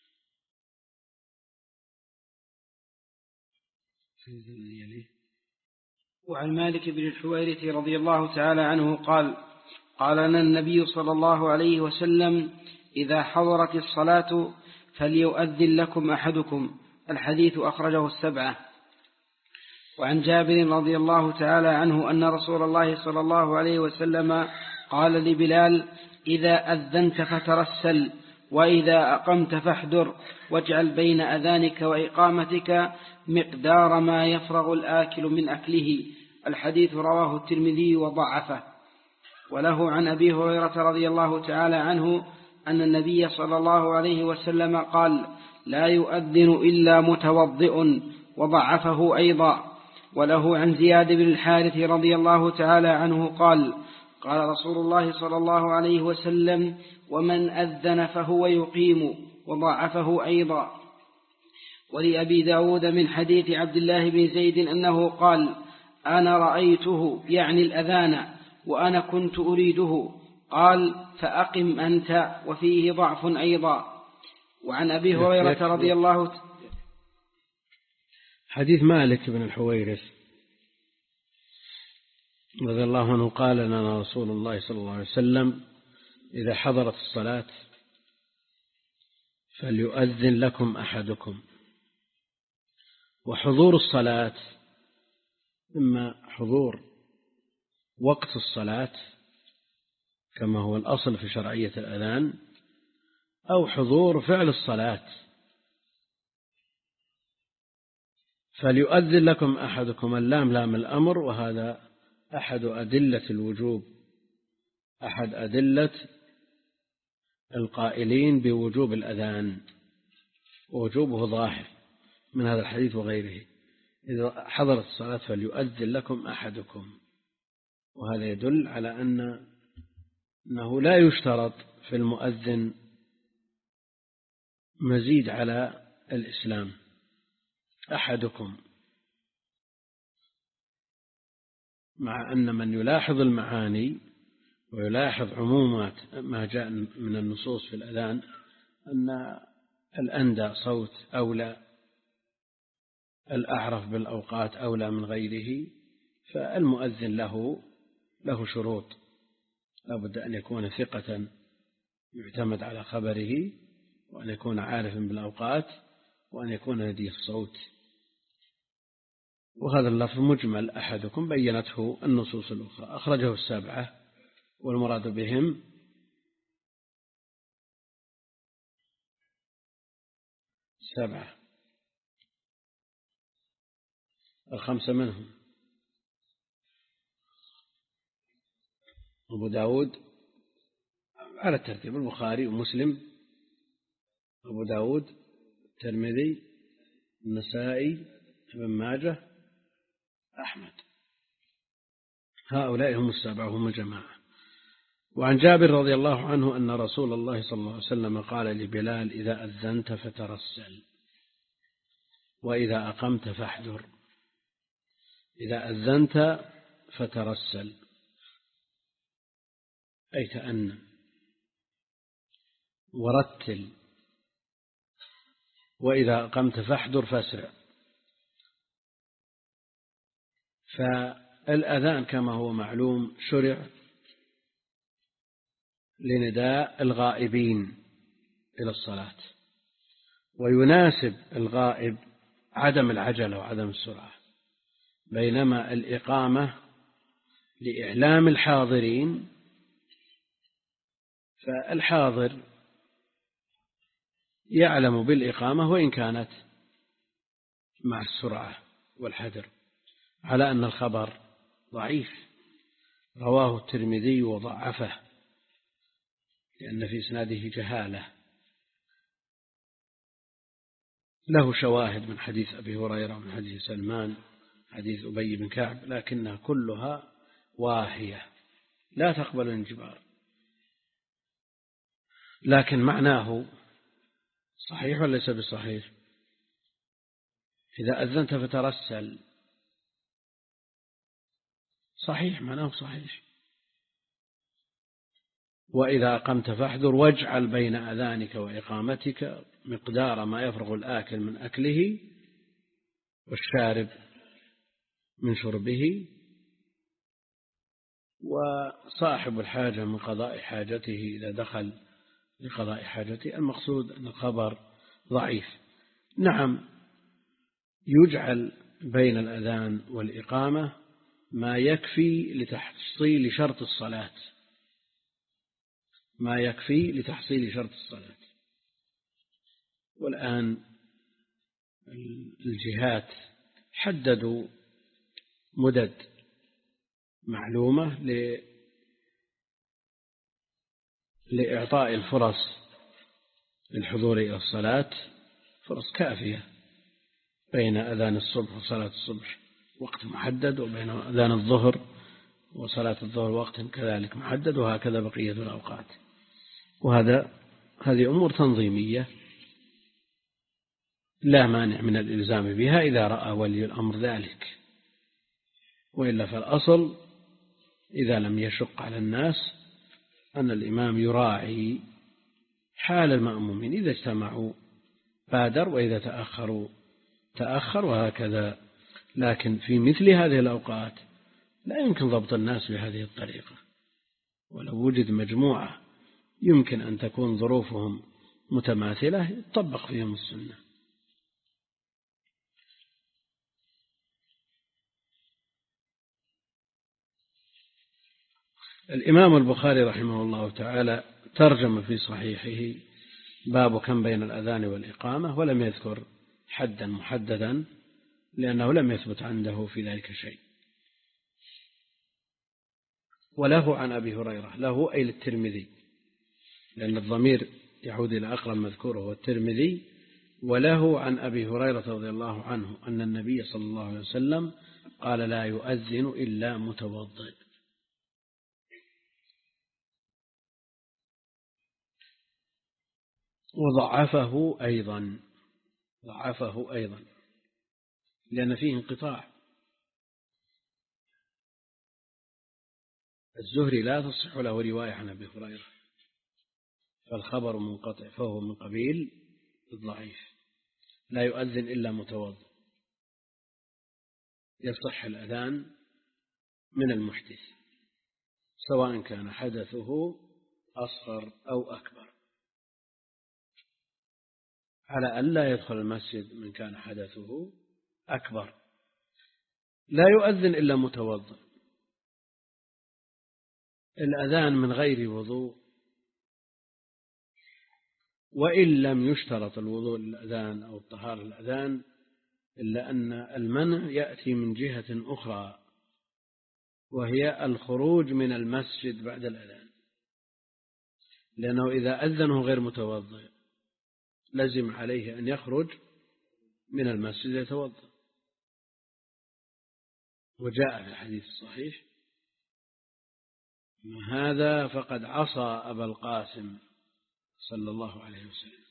وعن مالك بن الحويرث رضي الله تعالى عنه قال قال لنا النبي صلى الله عليه وسلم إذا حضرت الصلاة فليؤذن لكم أحدكم. الحديث أخرجه السبعة. وعن جابر رضي الله تعالى عنه أن رسول الله صلى الله عليه وسلم قال لبلال إذا أذنت فترسل وإذا أقمت فاحذر واجعل بين أذانك وإقامتك مقدار ما يفرغ الآكل من أكله. الحديث رواه الترمذي وضعفه. وله عن أبي هريرة رضي الله تعالى عنه أن النبي صلى الله عليه وسلم قال لا يؤذن إلا متوضئ، وضعفه أيضا. وله عن زياد بن الحارث رضي الله تعالى عنه قال قال رسول الله صلى الله عليه وسلم ومن أذن فهو يقيم، وضعفه أيضا. ولأبي داود من حديث عبد الله بن زيد أنه قال أنا رأيته يعني الأذان وأنا كنت أريده، قال فأقم أنت، وفيه ضعف أيضا. وعن أبي هريرة رضي الله حديث مالك بن الحويرث رضي الله عنه قال لنا رسول الله صلى الله عليه وسلم إذا حضرت الصلاة فليؤذن لكم أحدكم. وحضور الصلاة إما حضور وقت الصلاة كما هو الأصل في شرعية الأذان، أو حضور فعل الصلاة. فليؤذن لكم أحدكم، اللام لام الأمر، وهذا أحد أدلة الوجوب، أحد أدلة القائلين بوجوب الأذان، ووجوبه ظاهر من هذا الحديث وغيره. إذا حضرت الصلاة فليؤذن لكم أحدكم، وهذا يدل على أن أنه لا يشترط في المؤذن مزيد على الإسلام. أحدكم، مع أن من يلاحظ المعاني ويلاحظ عمومات ما جاء من النصوص في الأذان أن الأندى صوت أولى، الأعرف بالأوقات أولى من غيره، فالمؤذن له له شروط، لا بد أن يكون ثقة يعتمد على خبره، وأن يكون عارفا بالأوقات، وأن يكون لديه الصوت. وهذا اللفظ مجمل أحدكم بينته النصوص الأخرى. أخرجه السبعة، والمراد بهم سبعة، الخمسة منهم أبو داود على الترتيب، البخاري ومسلم، أبو داود، الترمذي، النسائي، ابن ماجه، أحمد. هؤلاء هم السبعة، هم الجماعة. وعن جابر رضي الله عنه أن رسول الله صلى الله عليه وسلم قال لبلال إذا أذنت فترسل وإذا أقمت فاحذر. إذا أذنت فترسل أي تأنى ورتل، وإذا أقمت فاحذر فاسرع. فالأذان كما هو معلوم شرع لنداء الغائبين إلى الصلاة، ويناسب الغائب عدم العجلة وعدم السرعة، بينما الإقامة لإعلام الحاضرين، فالحاضر يعلم بالإقامة وإن كانت مع السرعة والحذر، على أن الخبر ضعيف رواه الترمذي وضعفه لأن في إسناده جهالة. له شواهد من حديث أبي هريرة ومن حديث سلمان، حديث أبي بن كعب، لكنها كلها واهية لا تقبل الانجبار، لكن معناه صحيح ولا ليس بصحيح؟ إذا أذنت فترسل صحيح، معناه صحيح، وإذا أقمت فاحذر واجعل بين أذانك وإقامتك مقدار ما يفرغ الآكل من أكله والشارب من شربه، وصاحب الحاجة من قضاء حاجته إذا دخل لقضاء حاجته. المقصود أن الخبر ضعيف. نعم، يجعل بين الأذان والإقامة ما يكفي لتحصيل شرط الصلاة، ما يكفي لتحصيل شرط الصلاة. والآن الجهات حددوا مدد معلومة لإعطاء الفرص للحضور إلى الصلاة، فرص كافية بين أذان الصبح وصلاة الصبح وقت محدد، وبين أذان الظهر وصلاة الظهر وقت كذلك محدد، وهكذا بقية الأوقات. وهذا هذه أمور تنظيمية لا مانع من الإلزام بها إذا رأى ولي الأمر ذلك، وإلا فالأصل إذا لم يشق على الناس أن الإمام يراعي حال المأمومين، إذا اجتمعوا بادر وإذا تأخروا تأخر، وهكذا. لكن في مثل هذه الأوقات لا يمكن ضبط الناس بهذه الطريقة، ولو وجد مجموعة يمكن أن تكون ظروفهم متماثلة يطبق فيهم السنة. الإمام البخاري رحمه الله تعالى ترجم في صحيحه باب كم بين الأذان والإقامة، ولم يذكر حدا محددا لأنه لم يثبت عنده في ذلك شيء. وله عن أبي هريرة، له أي للترمذي، لأن الضمير يعود إلى أقرب مذكور هو الترمذي. وله عن أبي هريرة رضي الله عنه أن النبي صلى الله عليه وسلم قال لا يؤذن إلا متوضئ. وضعفه أيضا ضعفه أيضا لأن فيه انقطاع. الزهري لا تصح له رواية عن أبي هريرة، فالخبر منقطع، فهو من قبيل الضعيف. لا يؤذن إلا متوضئ، يصح الأذان من المحدث سواء كان حدثه أصغر أو أكبر، على أن لا يدخل المسجد من كان حدثه أكبر. لا يؤذن إلا متوضئ. الأذان من غير وضوء، وإن لم يشترط الوضوء للأذان أو الطهارة للأذان، إلا أن المنع يأتي من جهة أخرى، وهي الخروج من المسجد بعد الأذان، لأنه إذا أذنه غير متوضئ لزم عليه أن يخرج من المسجد يتوضأ. وجاء في الحديث الصحيح هذا فقد عصى أبا القاسم صلى الله عليه وسلم.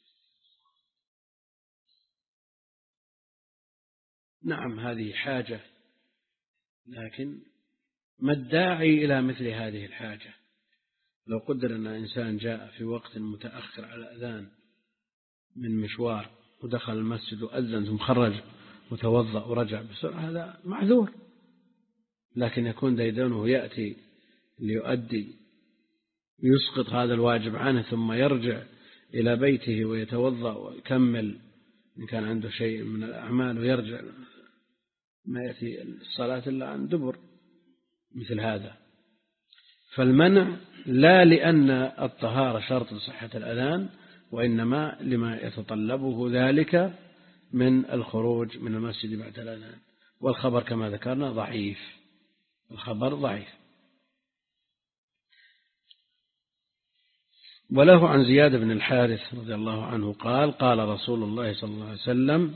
نعم هذه حاجة، لكن ما الداعي إلى مثل هذه الحاجة؟ لو قدر أن إنسان جاء في وقت متأخر على أذان من مشوار ودخل المسجد وأذن ثم خرج وتوضأ ورجع بسرعة، هذا معذور. لكن يكون ديدنه يأتي ليؤدي يسقط هذا الواجب عنه ثم يرجع إلى بيته ويتوضأ ويكمل إن كان عنده شيء من الأعمال ويرجع، ما يأتي الصلاة إلا عن دبر مثل هذا. فالمنع لا لأن الطهارة شرط لصحة الأذان، وإنما لما يتطلبه ذلك من الخروج من المسجد بعد الأذان. والخبر كما ذكرنا ضعيف، الخبر ضعيف. وله عن زياد بن الحارث رضي الله عنه قال قال رسول الله صلى الله عليه وسلم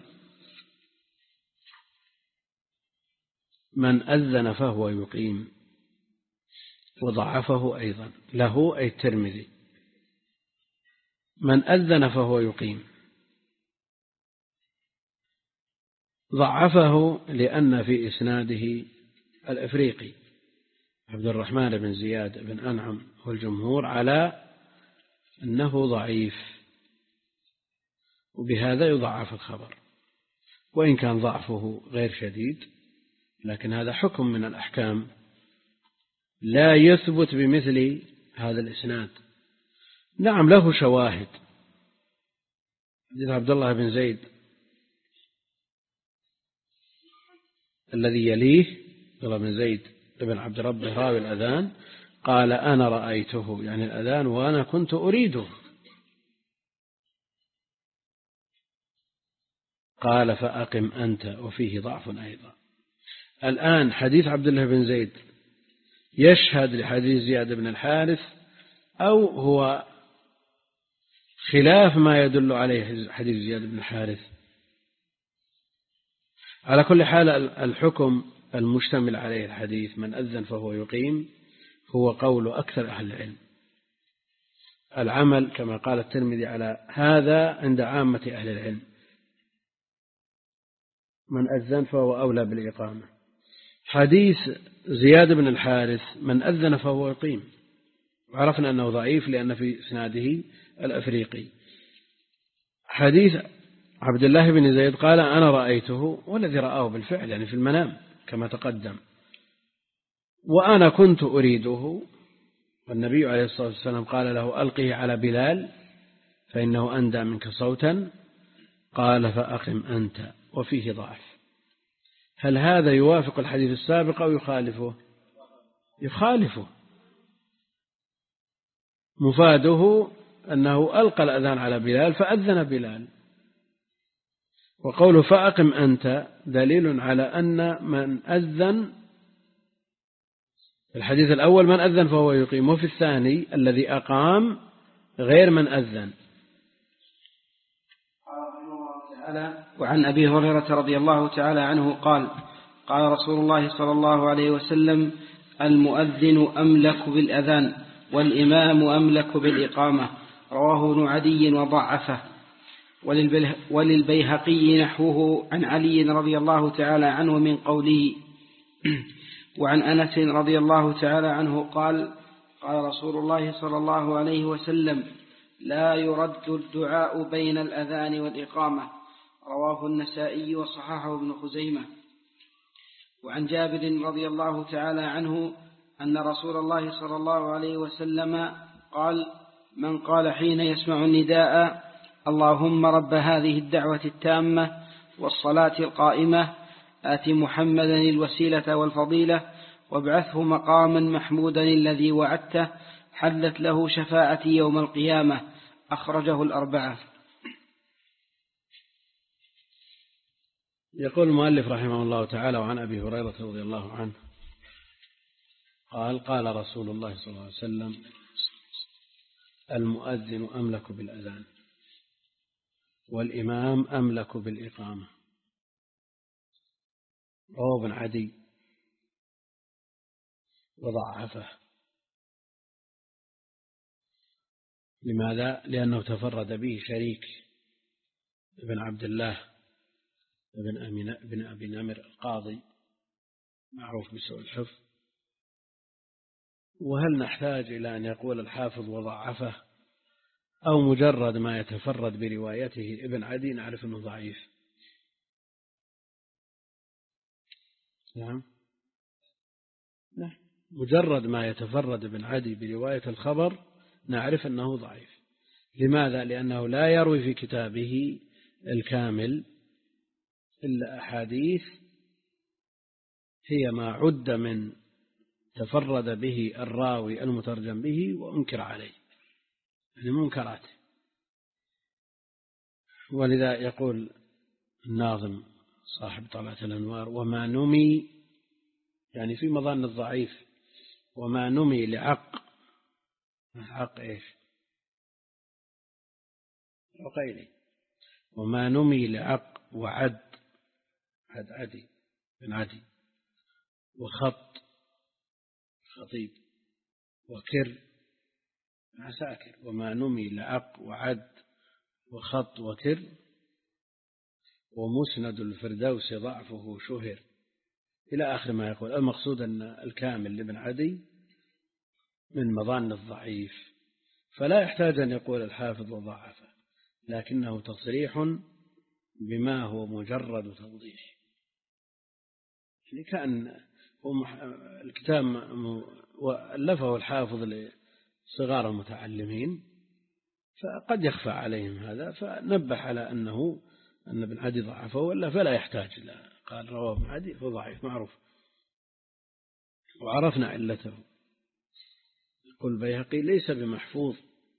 من أذن فهو يقيم. وضعفه أيضا، له أي الترمذي، من أذن فهو يقيم. ضعفه لأن في إسناده الإفريقي عبد الرحمن بن زياد بن أنعم والجمهور على أنه ضعيف، وبهذا يضعف الخبر، وإن كان ضعفه غير شديد، لكن هذا حكم من الأحكام لا يثبت بمثل هذا الإسناد. نعم له شواهد، حديث عبد الله بن زيد الذي يليه، عبد الله بن زيد بن عبد ربه راوي الأذان، قال أنا رأيته، يعني الأذان، وأنا كنت أريده. قال فأقم أنت، وفيه ضعف أيضا. الآن حديث عبد الله بن زيد يشهد لحديث زياد بن الحارث، أو هو خلاف ما يدل عليه حديث زياد بن الحارث؟ على كل حال الحكم المشتمل عليه الحديث من أذن فهو يقيم هو قول أكثر أهل العلم. العمل كما قال الترمذي على هذا عند عامة أهل العلم، من أذن فهو أولى بالإقامة. حديث زياد بن الحارث من أذن فهو يقيم، وعرفنا أنه ضعيف لأن في إسناده الأفريقي. حديث عبد الله بن زيد قال أنا رأيته، والذي رآه بالفعل يعني في المنام كما تقدم، وأنا كنت أريده، والنبي عليه الصلاة والسلام قال له ألقه على بلال فإنه أندى منك صوتا، قال فأقم أنت، وفيه ضعف. هل هذا يوافق الحديث السابق أو يخالفه؟ يخالفه. مفاده أنه ألقى الأذان على بلال فأذن بلال، وقوله فأقم أنت دليل على أن من أذن، الحديث الأول من أذن فهو يقيم، وفي الثاني الذي أقام غير من أذن. وعن أبي هريرة رضي الله تعالى عنه قال قال رسول الله صلى الله عليه وسلم المؤذن أملك بالأذان والإمام أملك بالإقامة، رواه ابن عدي وضعفه. وللبيهقي نحوه عن علي رضي الله تعالى عنه من قوله. وعن أنس رضي الله تعالى عنه قال قال رسول الله صلى الله عليه وسلم لا يرد الدعاء بين الأذان والإقامة، رواه النسائي وصححه ابن خزيمة. وعن جابر رضي الله تعالى عنه أن رسول الله صلى الله عليه وسلم قال من قال حين يسمع النداء اللهم رب هذه الدعوة التامة والصلاة القائمة آت محمدا الوسيلة والفضيلة وابعثه مقاما محمودا الذي وعدته حلت له شفاعتي يوم القيامة، أخرجه الأربعة. يقول المؤلف رحمه الله تعالى وعن أبي هريرة رضي الله عنه قال قال رسول الله صلى الله عليه وسلم المؤذن أملك بالأذان والإمام أملك بالإقامة، رواه ابن عدي وضعفه. لماذا؟ لأنه تفرد به شريك ابن عبد الله بن أبي نمر القاضي معروف بسوء الحفظ. وهل نحتاج إلى أن يقول الحافظ وضعفه، أو مجرد ما يتفرد بروايته ابن عدي نعرف أنه ضعيف؟ نعم، مجرد ما يتفرد ابن عدي برواية الخبر نعرف أنه ضعيف. لماذا؟ لأنه لا يروي في كتابه الكامل إلا أحاديث هي ما عد من تفرد به الراوي المترجم به وأنكر عليه، يعني منكرات. ولذا يقول الناظم صاحب طلعة الأنوار وما نمي، يعني في مظان الضعيف، وما نمي لعق، عق إيش؟ عقيلي. وما نمي لعق وعد، عد عدي بن عدي، وخط خطيب، وكر عساكر. وما نمي لعق وعد وخط وكر، ومسند الفردوس ضعفه شهر. إلى آخر ما يقول. المقصود أن الكامل لابن عدي من مظان الضعيف، فلا يحتاج أن يقول الحافظ وضعفه، لكنه تصريح بما هو مجرد توضيح. يعني كأن الكتاب ألفه الحافظ لصغار المتعلمين، فقد يخفى عليهم هذا، فنبه على أنه أن ابن عدي ضعفه، ولا فلا يحتاج إلى قال رواه ابن عدي هو ضعيف معروف وعرفنا علته. يقول البيهقي: ليس بمحفوظ،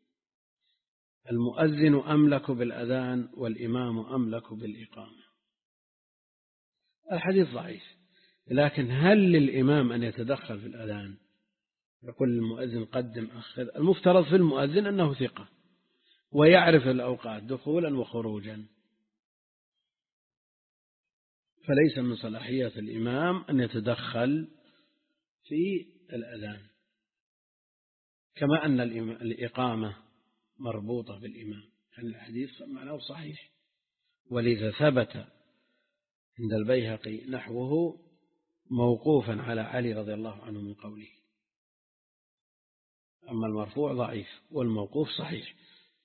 المؤذن أملك بالأذان والإمام أملك بالإقامة. الحديث ضعيف، لكن هل للإمام أن يتدخل في الأذان؟ يقول المؤذن قدم أخر. المفترض في المؤذن أنه ثقة ويعرف الأوقات دخولا وخروجا، فليس من صلاحية الإمام أن يتدخل في الأذان، كما أن الإقامة مربوطة بالإمام. يعني الحديث معناه صحيح، ولذا ثبت عند البيهقي نحوه موقوفا على علي رضي الله عنه من قوله. أما المرفوع ضعيف والموقوف صحيح.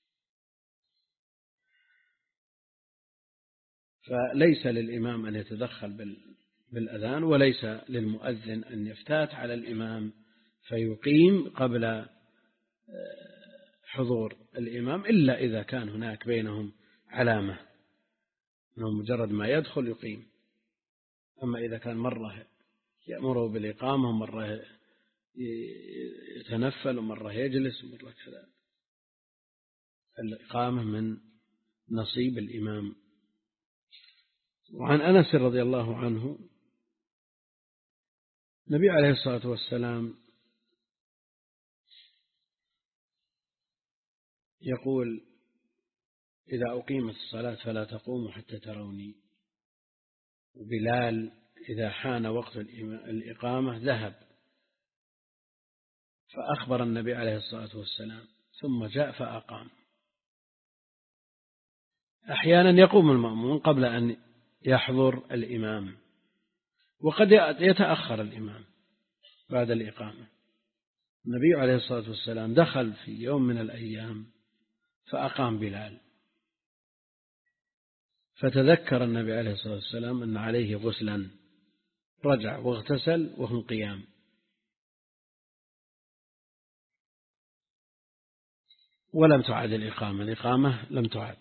فليس للإمام أن يتدخل بالأذان، وليس للمؤذن أن يفتات على الإمام فيقيم قبل حضور الإمام، إلا إذا كان هناك بينهم علامة أنه مجرد ما يدخل يقيم. أما إذا كان مرة يأمره بالإقامة ومرة يتنفل ومرة يجلس ومرة كذا، الإقامة من نصيب الإمام. وعن أنس رضي الله عنه النبي عليه الصلاة والسلام يقول: إذا أقيمت الصلاة فلا تقوموا حتى تروني. وبلال إذا حان وقت الإقامة ذهب فأخبر النبي عليه الصلاة والسلام، ثم جاء فأقام. أحيانا يقوم المأمون قبل أن يحضر الإمام، وقد يتأخر الإمام بعد الإقامة. النبي عليه الصلاة والسلام دخل في يوم من الأيام فأقام بلال، فتذكر النبي عليه الصلاة والسلام أن عليه غسلا، رجع واغتسل وهم قيام، ولم تعد الإقامة الإقامة لم تعد.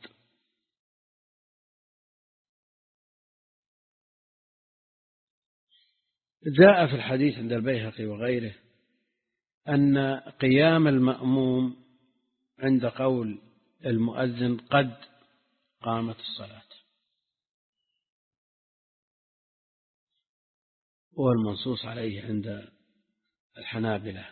جاء في الحديث عند البيهقي وغيره أن قيام المأموم عند قول المؤذن قد قامت الصلاة، هو المنصوص عليه عند الحنابلة،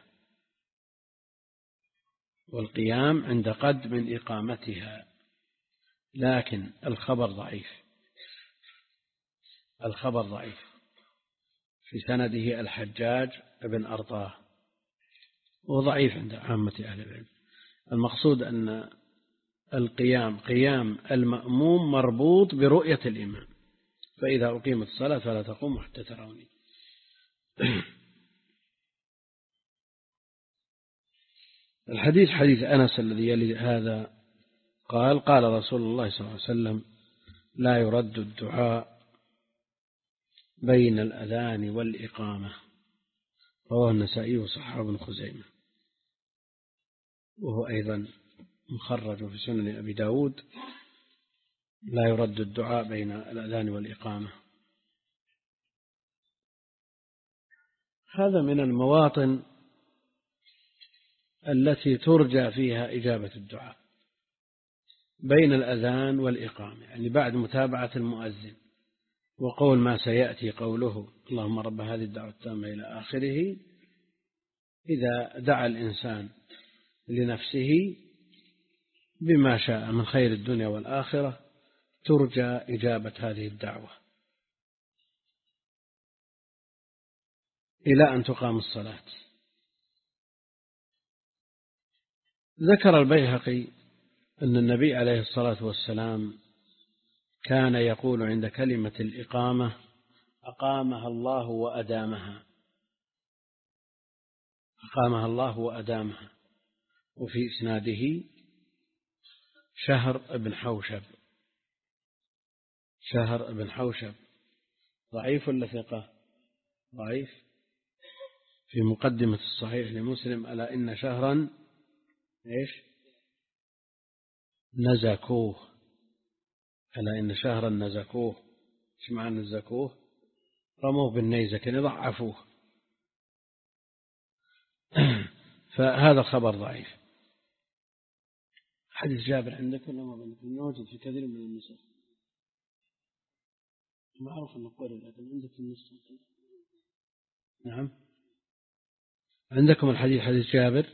والقيام عند قد من إقامتها. لكن الخبر ضعيف، الخبر ضعيف في سنده الحجاج بن أرطاه، وضعيف عند عامة أهل العلم. المقصود أن القيام قيام المأموم مربوط برؤية الإمام، فإذا أقيمت الصلاة فلا تقوموا حتى تروني. الحديث حديث أنس الذي يلي هذا قال: قال رسول الله صلى الله عليه وسلم: لا يرد الدعاء بين الأذان والإقامة. رواه النسائي وصححه ابن خزيمة، وهو أيضا مخرج في سنن أبي داود: لا يرد الدعاء بين الأذان والإقامة. هذا من المواطن التي ترجى فيها إجابة الدعاء بين الأذان والإقامة، يعني بعد متابعة المؤذن وقول ما سيأتي قوله: اللهم رب هذه الدعوة التامة إلى آخره. إذا دعا الإنسان لنفسه بما شاء من خير الدنيا والآخرة ترجى إجابة هذه الدعوة إلى أن تقام الصلاة. ذكر البيهقي أن النبي عليه الصلاة والسلام كان يقول عند كلمة الإقامة: أقامها الله وأدامها، أقامها الله وأدامها. وفي إسناده شهر بن حوشب. شهر بن حوشب ضعيف ولا ثقة؟ ضعيف. في مقدمة الصحيح لمسلم: ألا إن شهرا إيش نزكوه، ألا إن شهرا نزكوه. إيش معنى نزكوه؟ رموه بالنيزك يعني ضعفوه. فهذا خبر ضعيف. حديث جابر عندك ولا ما عندك؟ موجود في كثير من النسخ، معروف أنه قرئ لكن عندك في النسخ. نعم عندكم الحديث حديث جابر.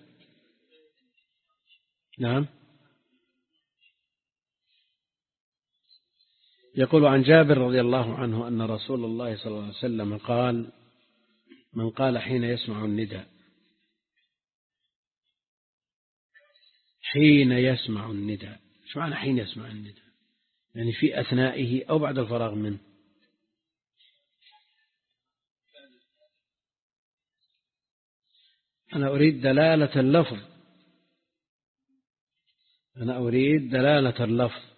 نعم. يقول عن جابر رضي الله عنه أن رسول الله صلى الله عليه وسلم قال: من قال حين يسمع النداء، حين يسمع النداء، شو معنى حين يسمع النداء؟ يعني في أثنائه أو بعد الفراغ منه. أنا أريد دلالة اللفظ، أنا أريد دلالة اللفظ.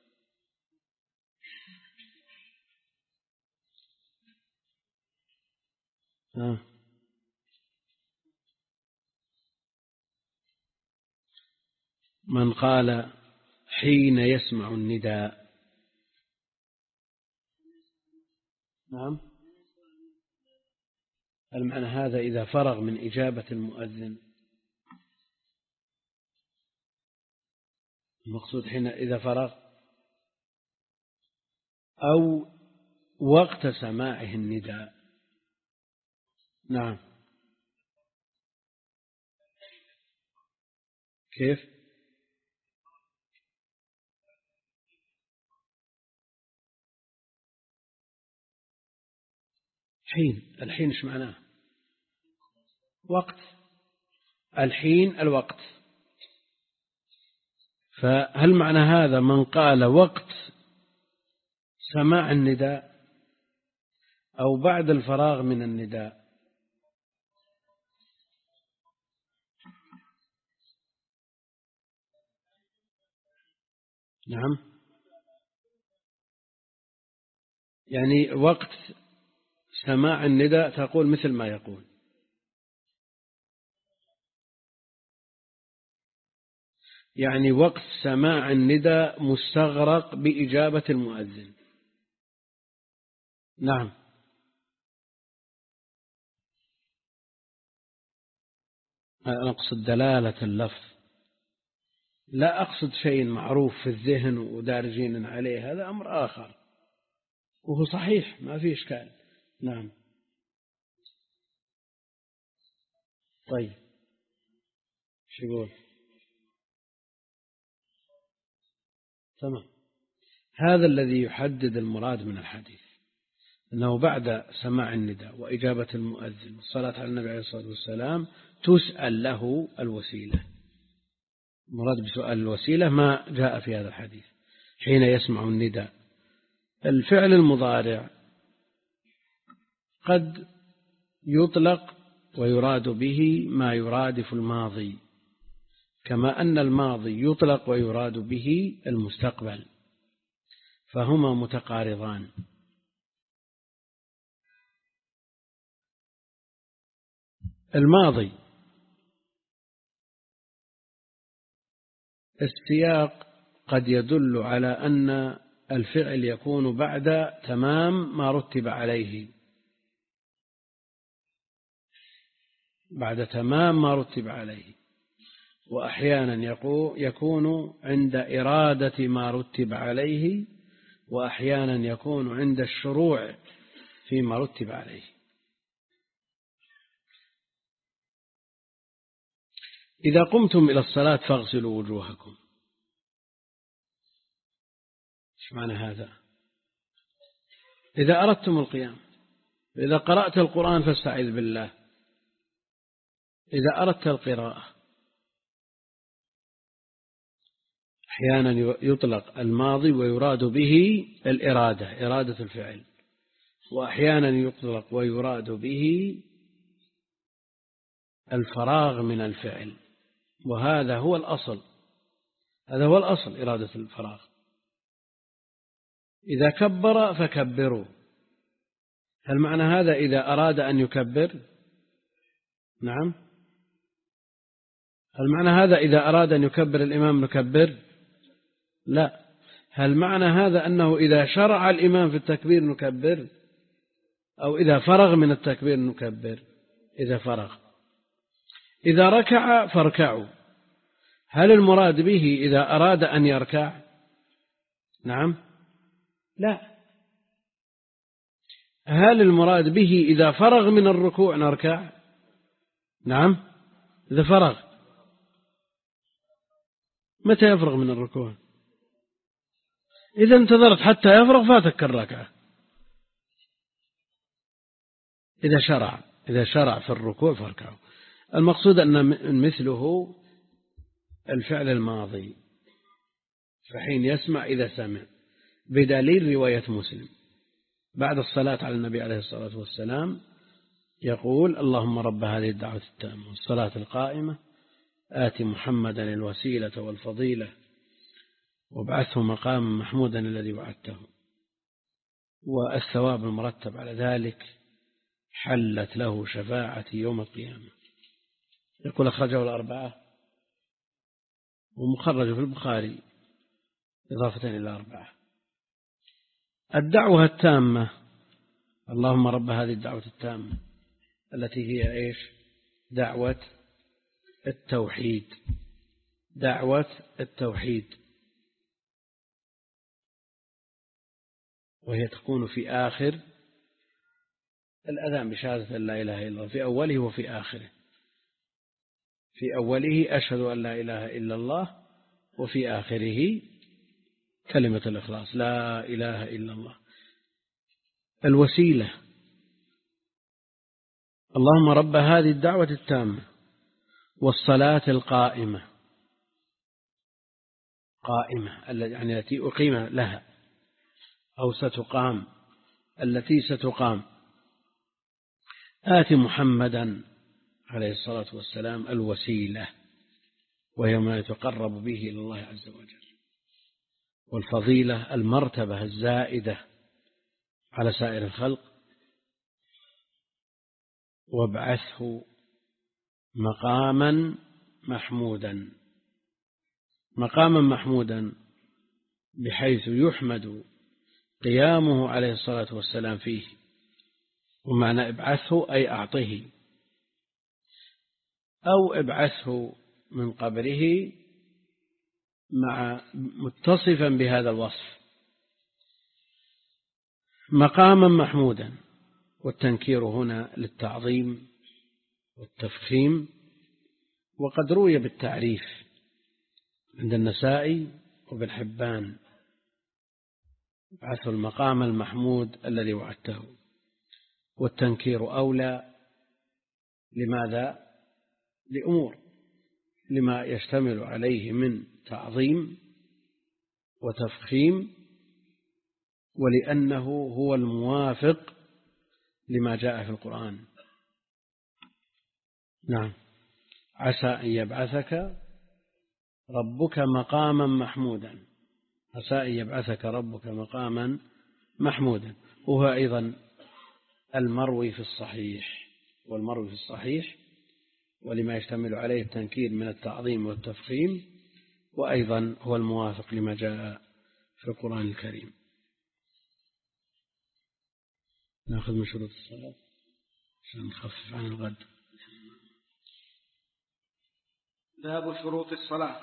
آه. من قال حين يسمع النداء. نعم. المعنى هذا إذا فرغ من إجابة المؤذن. المقصود حين إذا فرغ أو وقت سماعه النداء. نعم. كيف؟ حين، الحين ايش معناه؟ وقت. الحين الوقت. فهل معنى هذا من قال وقت سماع النداء أو بعد الفراغ من النداء؟ نعم. يعني وقت سماع النداء تقول مثل ما يقول. يعني وقت سماع النداء مستغرق بإجابة المؤذن. نعم. أنا أقصد دلالة اللفظ، لا أقصد شيء معروف في الذهن ودارجين عليه، هذا أمر آخر وهو صحيح ما في إشكال. نعم. طيب شو يقول؟ تمام. هذا الذي يحدد المراد من الحديث، أنه بعد سماع النداء وإجابة المؤذن والصلاة على النبي عليه الصلاة والسلام تسأل له الوسيلة. المراد بسؤال الوسيلة ما جاء في هذا الحديث. حين يسمع النداء، الفعل المضارع قد يطلق ويراد به ما يرادف الماضي، كما أن الماضي يطلق ويراد به المستقبل، فهما متقارضان. الماضي السياق قد يدل على أن الفعل يكون بعد تمام ما رتب عليه، بعد تمام ما رتب عليه، وأحيانا يكون عند إرادة ما رتب عليه، وأحيانا يكون عند الشروع فيما رتب عليه. إذا قمتم إلى الصلاة فاغسلوا وجوهكم، إيش معنى هذا؟ إذا أردتم القيام، إذا قرأت القرآن فاستعذ بالله، إذا أردت القراءة. أحيانا يطلق الماضي ويراد به الإرادة، إرادة الفعل، وأحيانا يطلق ويراد به الفراغ من الفعل، وهذا هو الأصل، هذا هو الأصل إرادة الفراغ. إذا كبر فكبروا، هل معنى هذا إذا أراد أن يكبر؟ نعم. هل معنى هذا إذا أراد أن يكبر الإمام نكبر؟ لا. هل معنى هذا أنه إذا شرع الإمام في التكبير نكبر، أو إذا فرغ من التكبير نكبر؟ إذا فرغ. إذا ركع فاركعوا، هل المراد به إذا أراد أن يركع؟ نعم. لا. هل المراد به إذا فرغ من الركوع نركع؟ نعم. إذا فرغ. متى يفرغ من الركوع؟ إذا انتظرت حتى يفرغ فاتك الركعة. إذا شرع إذا شرع في الركوع فاركعوا. المقصود أن مثله الفعل الماضي فحين يسمع إذا سمع، بدليل رواية مسلم بعد الصلاة على النبي عليه الصلاة والسلام يقول: اللهم رب هذه الدعوة التامة والصلاة القائمة آت محمدا الوسيلة والفضيلة وابعثه مقاما محمودا الذي وعدته، والثواب المرتب على ذلك حلت له شفاعتي يوم القيامة. يقول أخرجه الأربعة ومخرج في البخاري إضافة إلى أربعة. الدعوة التامة، اللهم رب هذه الدعوة التامة التي هي إيش؟ دعوة التوحيد، دعوة التوحيد، وهي تكون في آخر الأذان بشهادة أن لا إله إلا الله، في أوله وفي آخره. في أوله أشهد أن لا إله إلا الله، وفي آخره كلمة الإخلاص لا إله إلا الله. الوسيلة، اللهم رب هذه الدعوة التامة والصلاة القائمة، قائمة يعني التي أقيم لها أو ستقام، التي ستقام. آت محمدا عليه الصلاة والسلام الوسيلة، وهي ما يتقرب به إلى الله عز وجل، والفضيلة المرتبة الزائدة على سائر الخلق، وابعثه مقاما محمودا، مقاما محمودا بحيث يحمد قيامه عليه الصلاة والسلام فيه. ومعنى ابعثه أي أعطه، أو ابعثه من قبره مع متصفا بهذا الوصف مقاما محمودا. والتنكير هنا للتعظيم والتفخيم، وقد روي بالتعريف عند النسائي وابن حبان: ابعثه المقام المحمود الذي وعدته. والتنكير أولى، لماذا؟ لأمور: لما يشتمل عليه من تعظيم وتفخيم، ولأنه هو الموافق لما جاء في القرآن. نعم. عسى أن يبعثك ربك مقاما محمودا، عسى أن يبعثك ربك مقاما محمودا، وهو أيضا المروي في الصحيح، والمروي في الصحيح ولما يشتمل عليه التنكير من التعظيم والتفخيم، وأيضا هو الموافق لما جاء في القرآن الكريم. نأخذ من شروط الصلاة عشان نخفف عن الغد. باب شروط الصلاة.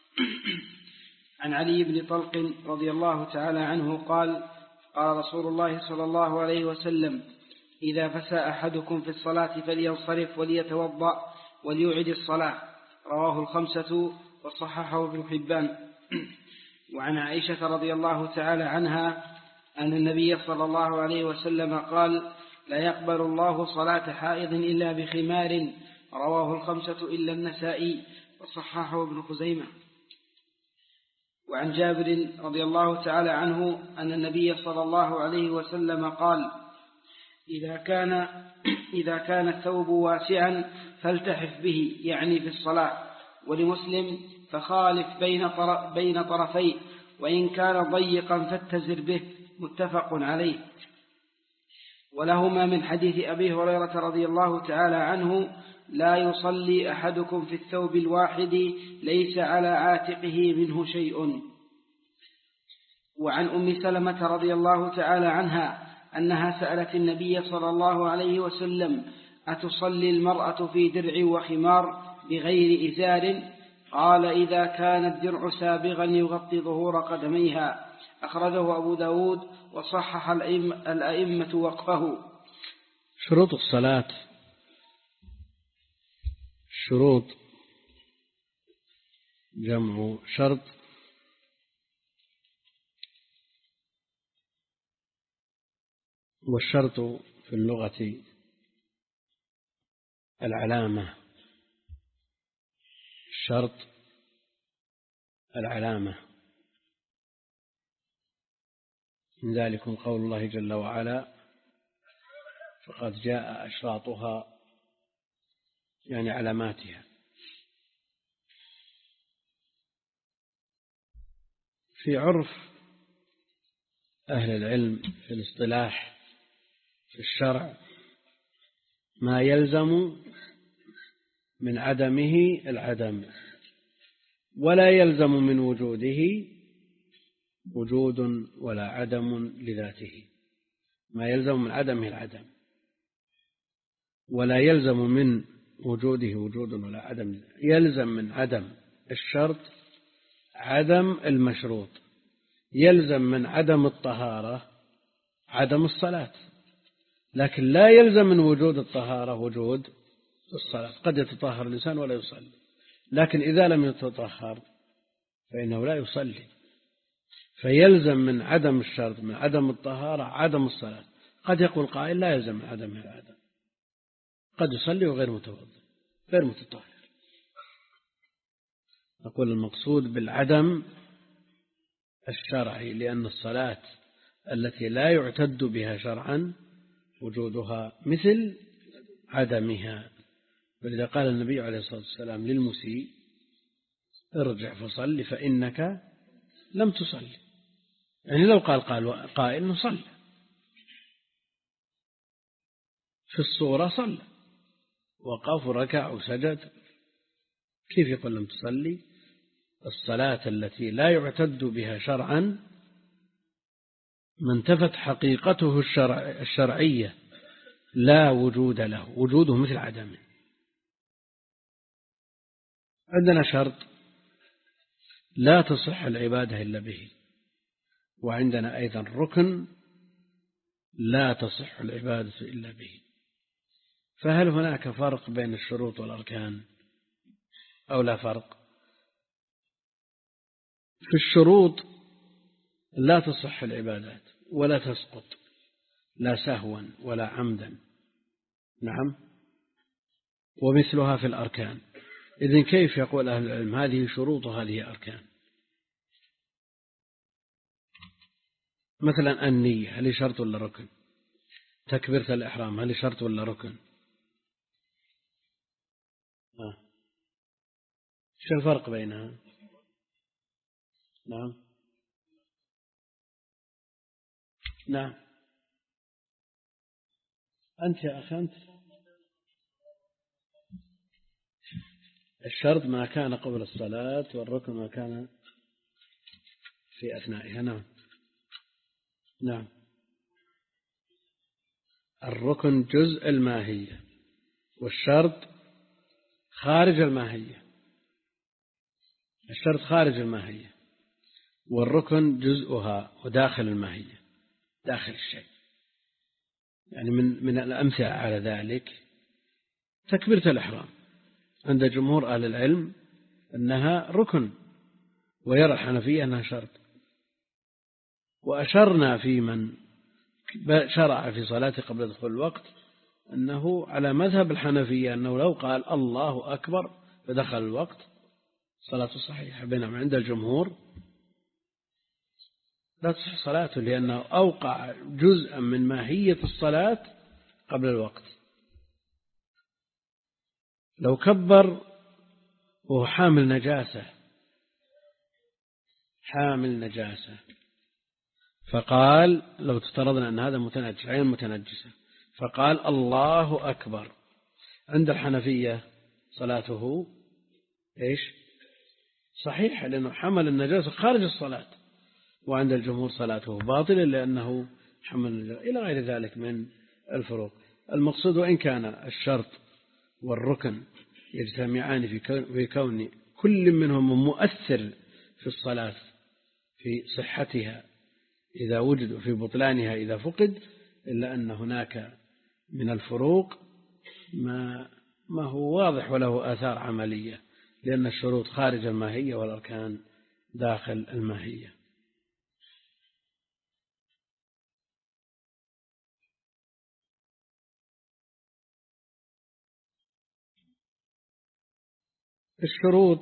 عن علي بن طلق رضي الله تعالى عنه قال: قال رسول الله صلى الله عليه وسلم: إذا فسى أحدكم في الصلاة فلينصرف وليتوضأ وليعد الصلاة. رواه الخمسة وصححه ابن حبان. وعن عائشة رضي الله تعالى عنها أن النبي صلى الله عليه وسلم قال: لا يقبل الله صلاة حائض إلا بخمار. رواه الخمسة إلا النسائي وصححه ابن خزيمة. وعن جابر رضي الله تعالى عنه أن النبي صلى الله عليه وسلم قال: إذا كان إذا كان الثوب واسعا فالتحف به، يعني في الصلاة. ولمسلم: فخالف بين بين طرفيه، وإن كان ضيقا فاتزر به، متفق عليه. ولهما من حديث أبي هريرة رضي الله تعالى عنه: لا يصلي أحدكم في الثوب الواحد ليس على عاتقه منه شيء. وعن أم سلمة رضي الله تعالى عنها أنها سألت النبي صلى الله عليه وسلم: أتصلي المرأة في درع وخمار بغير إزار؟ قال: إذا كان الدرع سابغا يغطي ظهور قدميها. أخرجه أبو داود وصحح الأئمة وقفه. شروط الصلاة. الشروط جمع شرط، والشرط في اللغة العلامة. الشرط العلامة، من ذلك قول الله جل وعلا: فقد جاء أشراطها، يعني علاماتها. في عرف أهل العلم في الاصطلاح في الشرع ما يلزم من عدمه العدم، ولا يلزم من وجوده وجود ولا عدم لذاته. ما يلزم من عدمه العدم، ولا يلزم من وجوده وجود ولا عدم. يلزم من عدم الشرط عدم المشروط، يلزم من عدم الطهارة عدم الصلاة، لكن لا يلزم من وجود الطهارة وجود الصلاة. قد يتطهر الإنسان ولا يصلي، لكن إذا لم يتطهر فإنه لا يصلي. فيلزم من عدم الشرط من عدم الطهارة عدم الصلاة. قد يقول قائل: لا يلزم من عدم العدم، قد يصلي وغير متوضئ غير متطهر. نقول المقصود بالعدم الشرعي، لأن الصلاة التي لا يعتد بها شرعا وجودها مثل عدمها. ولذا قال النبي عليه الصلاة والسلام للمسيء: ارجع فصل فإنك لم تصلي. يعني لو قال قال قائل نصلي في الصورة، صلى وقف وركع وسجد، كيف يقول لم تصلي؟ الصلاة التي لا يعتد بها شرعا من انتفت حقيقته الشرع الشرعية لا وجود له، وجوده مثل عدمه. عندنا شرط لا تصح العبادة إلا به، وعندنا أيضا ركن لا تصح العبادة إلا به. فهل هناك فرق بين الشروط والأركان أو لا فرق؟ في الشروط لا تصح العبادات ولا تسقط، لا سهوا ولا عمدا. نعم. ومثلها في الأركان. إذن كيف يقول أهل العلم هذه شروط وهذه أركان؟ مثلا النية، هل شرط ولا ركن؟ تكبيرة الإحرام، هل شرط ولا ركن؟ آه. شو الفرق بينها؟ نعم نعم. أنت يا أخي أنت، الشرط ما كان قبل الصلاة، والركن ما كان في أثنائها. نعم نعم. الركن جزء الماهية، والشرط خارج الماهية. الشرط خارج الماهية، والركن جزءها وداخل الماهية، داخل الشيء. يعني من من الأمثلة على ذلك تكبيرة الإحرام، عند جمهور أهل العلم أنها ركن، ويرى الحنفية أنها شرط. وأشرنا في من شرع في صلاة قبل دخول الوقت أنه على مذهب الحنفية أنه لو قال الله أكبر فدخل الوقت صلاة صحيحة، بينما عند الجمهور لا تصح صلاته، لأنه أوقع جزءا من ماهية الصلاة قبل الوقت. لو كبر وهو حامل نجاسة حامل نجاسة فقال، لو تفترضنا أن هذا متنجس عين متنجسة، فقال الله أكبر، عند الحنفية صلاته إيش؟ صحيحة، لأنه حمل النجاسة خارج الصلاة، وعند الجمهور صلاته باطلة لأنه حمل النجاسة، إلى غير ذلك من الفروق. المقصود وإن كان الشرط والركن يجتمعان في كون كل منهم مؤثر في الصلاة في صحتها إذا وجد وفي بطلانها إذا فقد، إلا أن هناك من الفروق ما ما هو واضح وله آثار عملية، لأن الشروط خارج الماهية والأركان داخل الماهية. الشروط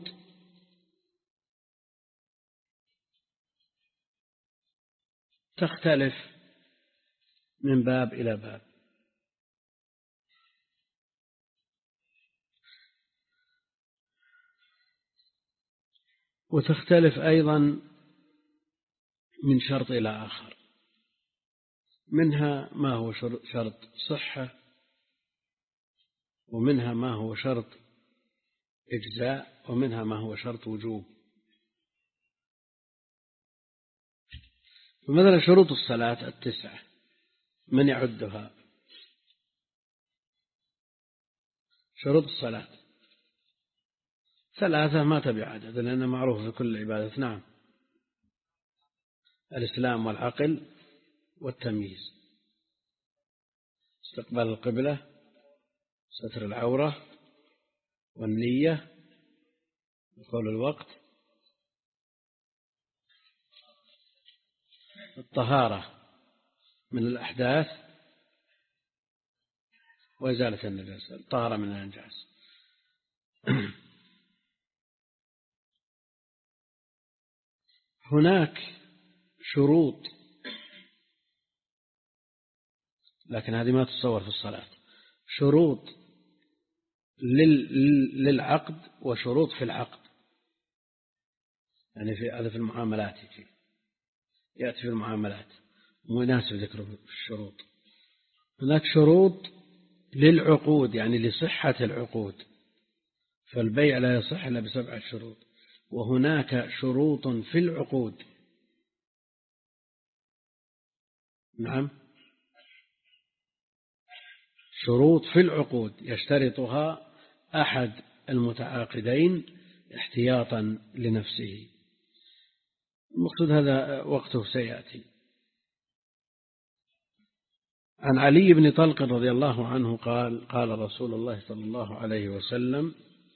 تختلف من باب إلى باب، وتختلف أيضا من شرط إلى آخر، منها ما هو شرط صحة، ومنها ما هو شرط إجزاء، ومنها ما هو شرط وجوب. فمثلا شروط الصلاة التسعة من يعدها؟ شروط الصلاة ثلاثة ما تبي عدد لأنها معروفة في كل عبادة. نعم، الإسلام والعقل والتمييز، استقبال القبلة، ستر العورة، والنية، دخول الوقت، الطهارة من الأحداث وإزالة النجاسة، الطهارة من النجاسة. هناك شروط لكن هذه ما تتصور في الصلاة، شروط للعقد وشروط في العقد، يعني في هذا في المعاملات يجي يأتي في المعاملات مناسب ذكره في الشروط. هناك شروط للعقود يعني لصحة العقود، فالبيع لا يصح إلا بسبعة شروط. وهناك شروط في العقود، نعم، شروط في العقود يشترطها أحد المتعاقدين احتياطا لنفسه. المقصود هذا وقته سيأتي. عن علي بن طلق رضي الله عنه قال: قال رسول الله صلى الله عليه وسلم: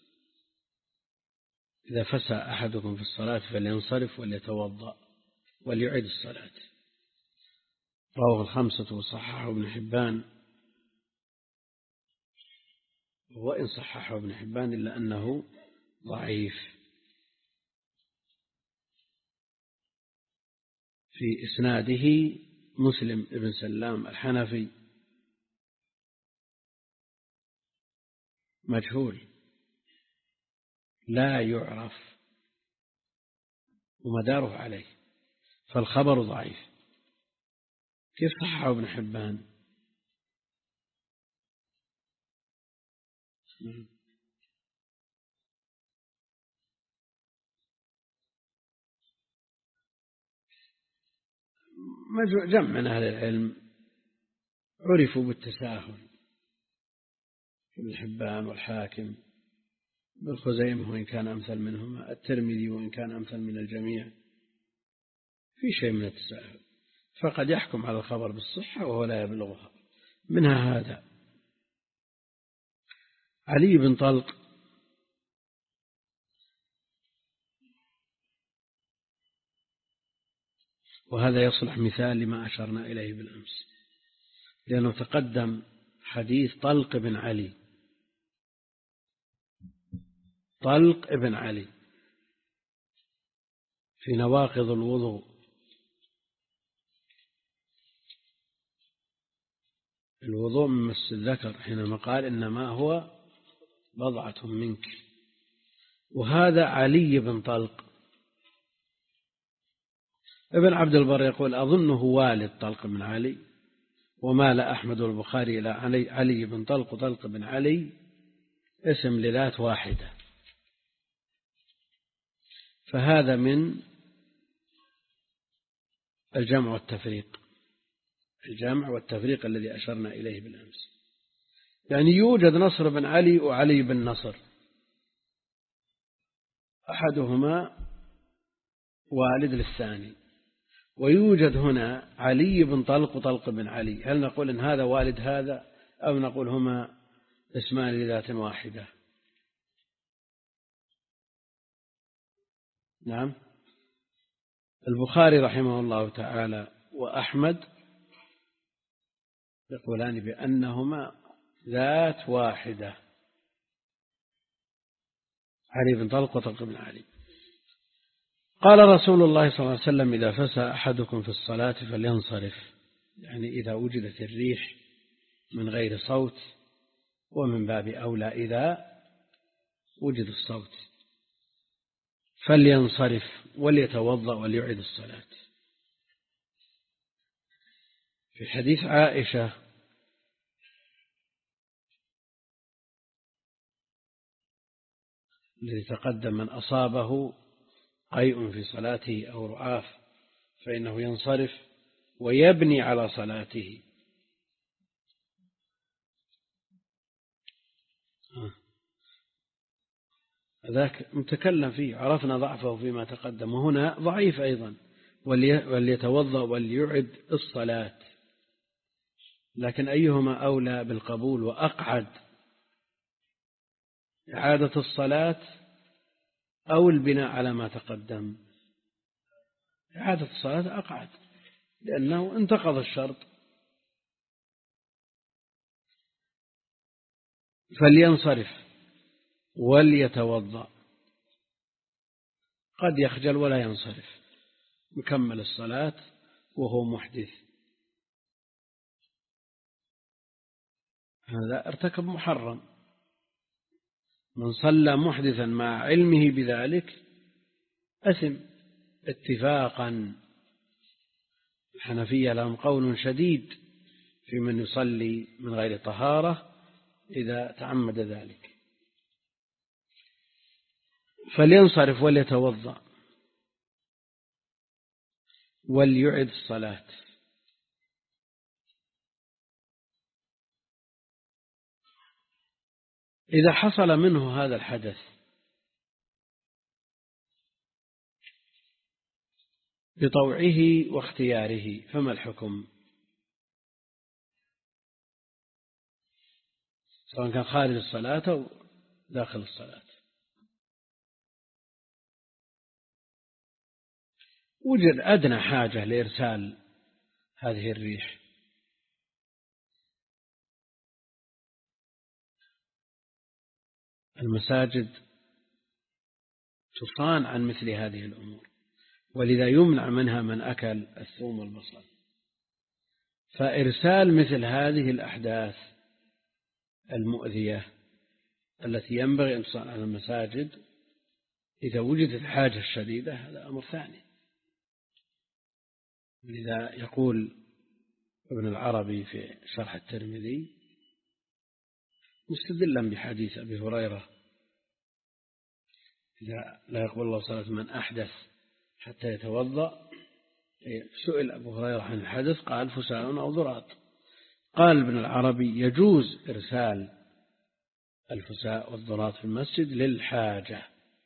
إذا فسى أحدكم في الصلاة فلينصرف وليتوضأ وليعيد الصلاة. رواه الخمسة وصححه ابن حبان، وإن صححه ابن حبان إلا أنه ضعيف. في إسناده مسلم ابن سلام الحنفي مجهول لا يعرف ومداره عليه، فالخبر ضعيف. كيف صححه ابن حبان؟ جمع من أهل العلم عرفوا بالتساهل، ابن حبان والحاكم، ابن خزيمة وإن كان أمثل منهما، الترمذي وإن كان أمثل من الجميع، في شيء من التساهل، فقد يحكم على الخبر بالصحة وهو لا يبلغها. منها هذا. علي بن طلق وهذا يصلح مثال لما أشرنا إليه بالأمس، لأنه تقدم حديث طلق بن علي، طلق بن علي في نواقض الوضوء، الوضوء من مس الذكر حينما قال إنما هو بضعة منك. وهذا علي بن طلق. ابن عبد البر يقول أظنه والد طلق بن علي، ومال أحمد والبخاري إلى علي, علي بن طلق، وطلق بن علي اسم لذات واحدة. فهذا من الجمع والتفريق، الجمع والتفريق الذي أشرنا إليه بالأمس. يعني يوجد نصر بن علي وعلي بن نصر، أحدهما والد للثاني، ويوجد هنا علي بن طلق وطلق بن علي. هل نقول إن هذا والد هذا، أو نقول هما اسمان لذات واحدة؟ نعم. البخاري رحمه الله تعالى وأحمد يقولان بأنهما ذات واحدة، علي بن طلق وطلق بن علي. قال رسول الله صلى الله عليه وسلم: إذا فسى أحدكم في الصلاة فلينصرف، يعني إذا وجدت الريح من غير صوت، ومن باب أولى إذا وجد الصوت، فلينصرف وليتوضأ وليعيد الصلاة. في حديث عائشة الذي تقدم: من أصابه قيء في صلاته أو رعاف فإنه ينصرف ويبني على صلاته. ذاك متكلم فيه، عرفنا ضعفه فيما تقدم، وهنا ضعيف أيضا: وليتوضأ وليعد الصلاة. لكن أيهما أولى بالقبول وأقعد، إعادة الصلاة أو البناء على ما تقدم؟ إعادة الصلاة أقعد، لأنه انتقض الشرط. فلينصرف وليتوضأ. قد يخجل ولا ينصرف، يكمل الصلاة وهو محدث، هذا ارتكب محرم. من صلى محدثا مع علمه بذلك أثم اتفاقا. الحنفية لهم قول شديد في من يصلي من غير طهارة إذا تعمد ذلك. فلينصرف وليتوضأ وليعد الصلاة. إذا حصل منه هذا الحدث بطوعه واختياره فما الحكم؟ سواء كان خارج الصلاة أو داخل الصلاة. وجد أدنى حاجة لإرسال هذه الريح، المساجد تصان عن مثل هذه الأمور، ولذا يمنع منها من أكل الثوم والبصل. فإرسال مثل هذه الأحداث المؤذية التي ينبغي أن تصان على المساجد إذا وجدت الحاجة الشديدة هذا أمر ثاني. ولذا يقول ابن العربي في شرح الترمذي مستدلا بحديث أبي هريرة: إذا لا يقبل الله صلاة من أحدث حتى يتوضأ. سئل أبو هريرة عن الحدث قال: فساء أو ضراط. قال ابن العربي: يجوز إرسال الفساء والضراط في المسجد للحاجة.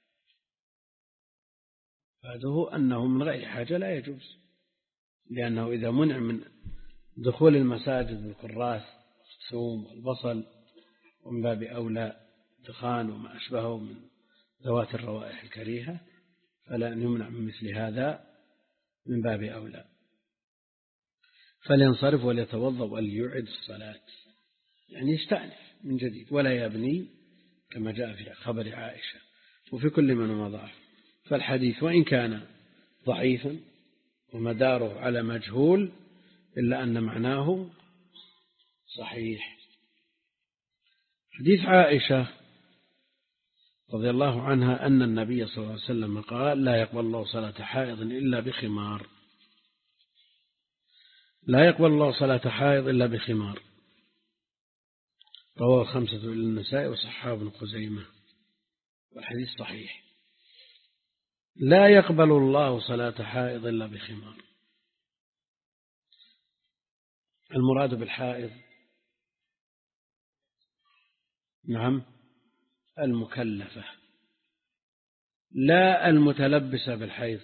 هذا أنه من غير حاجة لا يجوز، لأنه إذا منع من دخول المساجد بالكراث والثوم والبصل، ومن باب أولى دخان وما أشبهه من ذوات الروائح الكريهة، فلا أن يمنع من مثل هذا من باب أولى. فلينصرف وليتوضأ وليعد الصلاة، يعني يستأنف من جديد ولا يبني، كما جاء في خبر عائشة وفي كل من هو ضعف. فالحديث وإن كان ضعيفا ومداره على مجهول، إلا أن معناه صحيح. حديث عائشة رضي الله عنها أن النبي صلى الله عليه وسلم قال لا يقبل الله صلاة حائض إلا بخمار، لا يقبل الله صلاة حائض إلا بخمار، رواه الخمسة إلا النسائي وصححه ابن خزيمة، والحديث صحيح. لا يقبل الله صلاة حائض إلا بخمار. المراد بالحائض نعم المكلفة، لا المتلبسة بالحيض،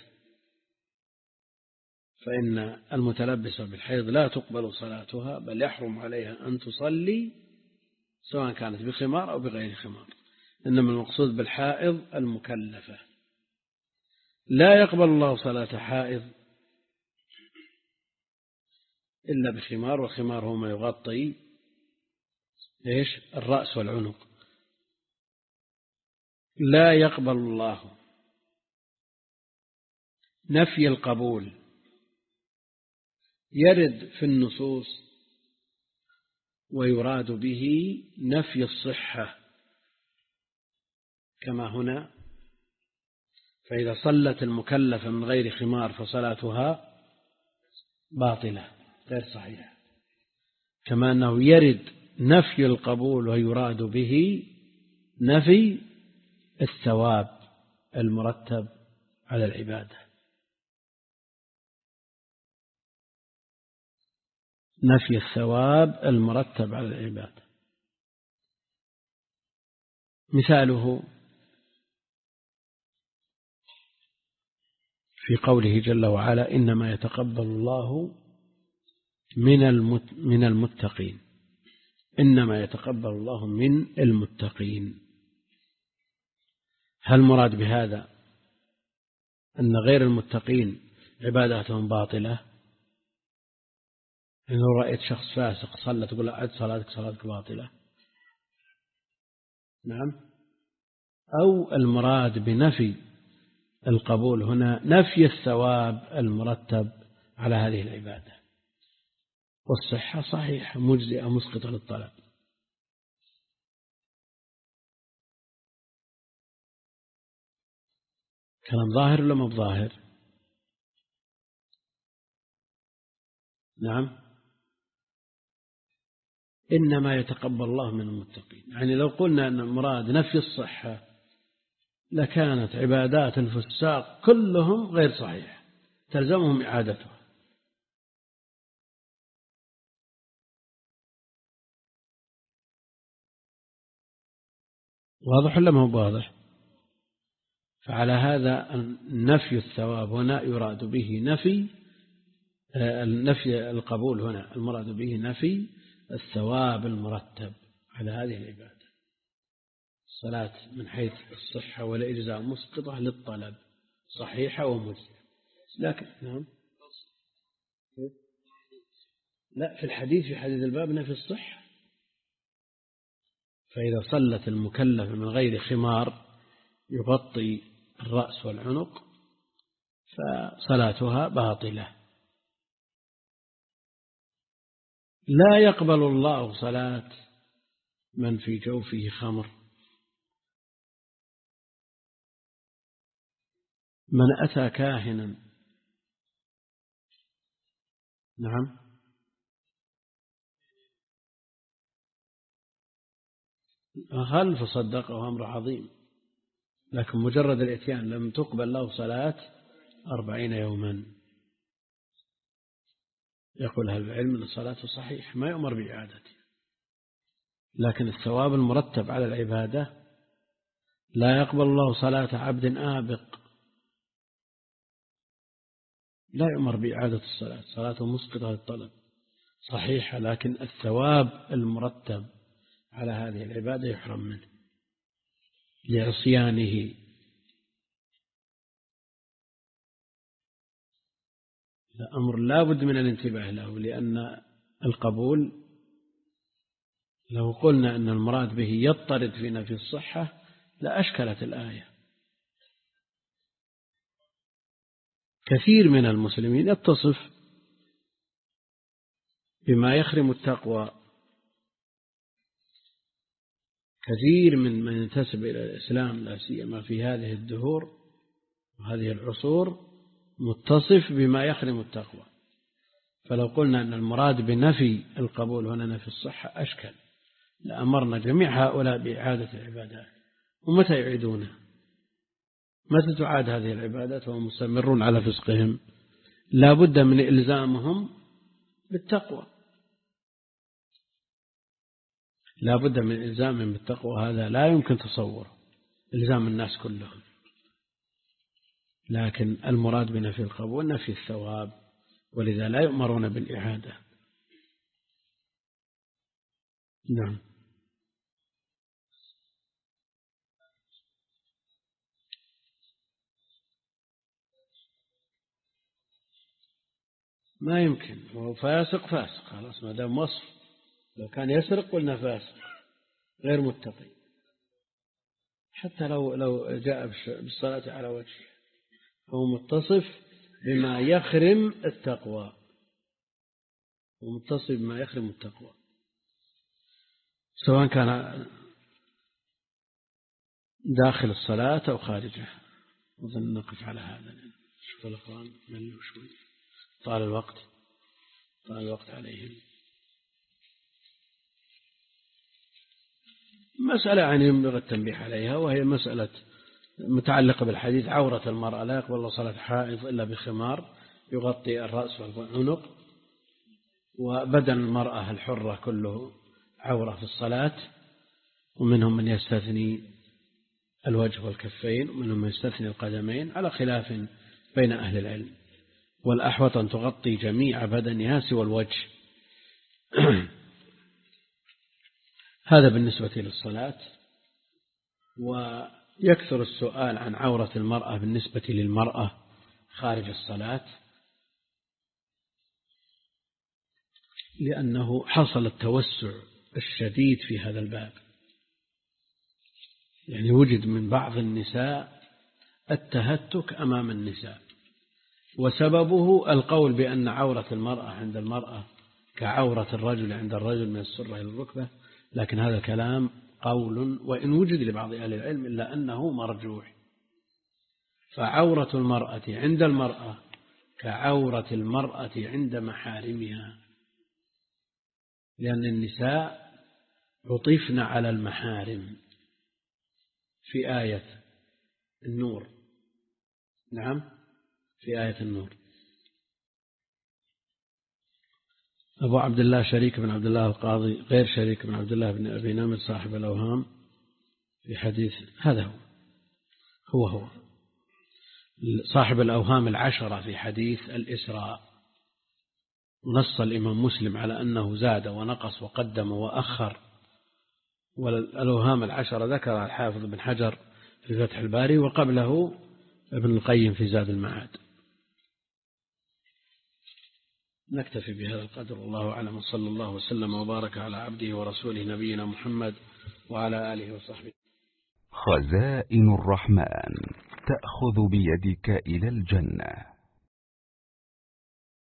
فإن المتلبسة بالحيض لا تقبل صلاتها، بل يحرم عليها أن تصلي سواء كانت بخمار أو بغير خمار، إنما المقصود بالحائض المكلفة. لا يقبل الله صلاة حائض إلا بخمار، والخمار هو ما يغطي إيش الرأس والعنق. لا يقبل الله نفي القبول يرد في النصوص ويراد به نفي الصحة كما هنا، فإذا صلت المكلفة من غير خمار فصلاتها باطلة غير صحيحة، كما أنه يرد نفي القبول ويراد به نفي الثواب المرتب على العبادة، نفي الثواب المرتب على العبادة. مثاله في قوله جل وعلا إنما يتقبل الله من المتقين، إنما يتقبل الله من المتقين. هل مراد بهذا أن غير المتقين عباداتهم باطلة؟ إن رأيت شخص فاسق صلى تقول له عد صلاتك صلاتك باطلة؟ نعم. أو المراد بنفي القبول هنا نفي الثواب المرتب على هذه العبادة، والصحة صحيحة مجزئة مسقطة للطلب. كلام ظاهر ولا مو بظاهر؟ نعم. إنما يتقبل الله من المتقين، يعني لو قلنا أن المراد نفي الصحة لكانت عبادات الفساق كلهم غير صحيح تلزمهم إعادتها. واضح ولا ما هو واضح؟ فعلى هذا نفي الثواب هنا يراد به نفي النفي القبول، هنا المراد به نفي الثواب المرتب على هذه العبادة. الصلاة من حيث الصحة والإجزاء مسقطة للطلب صحيحة ومجزئة، لكن نعم لا في الحديث في حديث الباب نفي الصحة، فإذا صلت المكلف من غير خمار يغطي الرأس والعنق فصلاتها باطلة. لا يقبل الله صلاة من في جوفه خمر، من أتى كاهنا نعم هل فصدقه أمر عظيم، لكن مجرد الإتيان لم تقبل له صلاة أربعين يوما. يقول أهل العلم أن صلاته صحيح ما يؤمر بإعادته، لكن الثواب المرتب على العبادة لا يقبل الله صلاة عبد آبق، لا يؤمر بإعادة الصلاة، صلاته مسقطة للطلب صحيحة، لكن الثواب المرتب على هذه العبادة يحرم منه لعصيانه. أمر لا بد من الانتباه له، لأن القبول لو قلنا أن المراد به يضطرد في نفي الصحة لأشكلت الآية. كثير من المسلمين يتصف بما يخرم التقوى كثير من من ينتسب إلى الإسلام لا سيما في هذه الدهور وهذه العصور متصف بما يخرم التقوى. فلو قلنا أن المراد بنفي القبول هنا نفي الصحة أشكل، لأمرنا جميع هؤلاء بإعادة العبادات. ومتى يعيدونها؟ متى تعاد هذه العبادات وهم مستمرون على فسقهم؟ لا بد من إلزامهم بالتقوى، لا بد من إلزامهم بالتقوى. هذا لا يمكن تصوره، إلزام الناس كلهم. لكن المراد بنفي القبول نفي الثواب، ولذا لا يؤمرون بالإعادة. نعم. ما يمكن، هو فاسق فاسق خلاص، ما دام وصف. لو كان يسرق قلنا فاسق غير متقي، حتى لو لو جاء بالصلاة على وجهه هو متصف بما يخرم التقوى، ومتصف بما يخرم التقوى سواء كان داخل الصلاة أو خارجها. أظن نقف على هذا. شوف الأخوان ملوا شوي، طال الوقت طال الوقت عليهم. مسألة يعني ينبغي التنبيه عليها، وهي مسألة متعلقة بالحديث: عورة المرأة لا يقبل الله صلاة حائض إلا بخمار يغطي الرأس والعنق، وبدن المرأة الحرة كله عورة في الصلاة، ومنهم من يستثني الوجه والكفين، ومنهم من يستثني القدمين، على خلاف بين أهل العلم. والأحوط أن تغطي جميع بدنها سوى الوجه. هذا بالنسبة للصلاة. ويكثر السؤال عن عورة المرأة بالنسبة للمرأة خارج الصلاة، لأنه حصل التوسع الشديد في هذا الباب. يعني وجد من بعض النساء التهتك أمام النساء، وسببه القول بأن عورة المرأة عند المرأة كعورة الرجل عند الرجل من السرة إلى الركبة. لكن هذا كلام قول وإن وجد لبعض أهل العلم إلا أنه مرجوح. فعورة المرأة عند المرأة كعورة المرأة عند محارمها، لأن النساء عطفن على المحارم في آية النور. نعم، في آية النور. أبو عبد الله شريك بن عبد الله القاضي غير شريك بن عبد الله بن أبي نمر صاحب الأوهام في حديث، هذا هو هو هو صاحب الأوهام العشرة في حديث الإسراء. نص الإمام مسلم على أنه زاد ونقص وقدم وأخر، والأوهام العشرة ذكر الحافظ بن حجر في فتح الباري، وقبله ابن القيم في زاد المعاد. نكتفي بهذا القدر، والله أعلم، صلى الله وسلم وبارك على عبده ورسوله نبينا محمد وعلى آله وصحبه. خزائن الرحمن تأخذ بيدك إلى الجنة.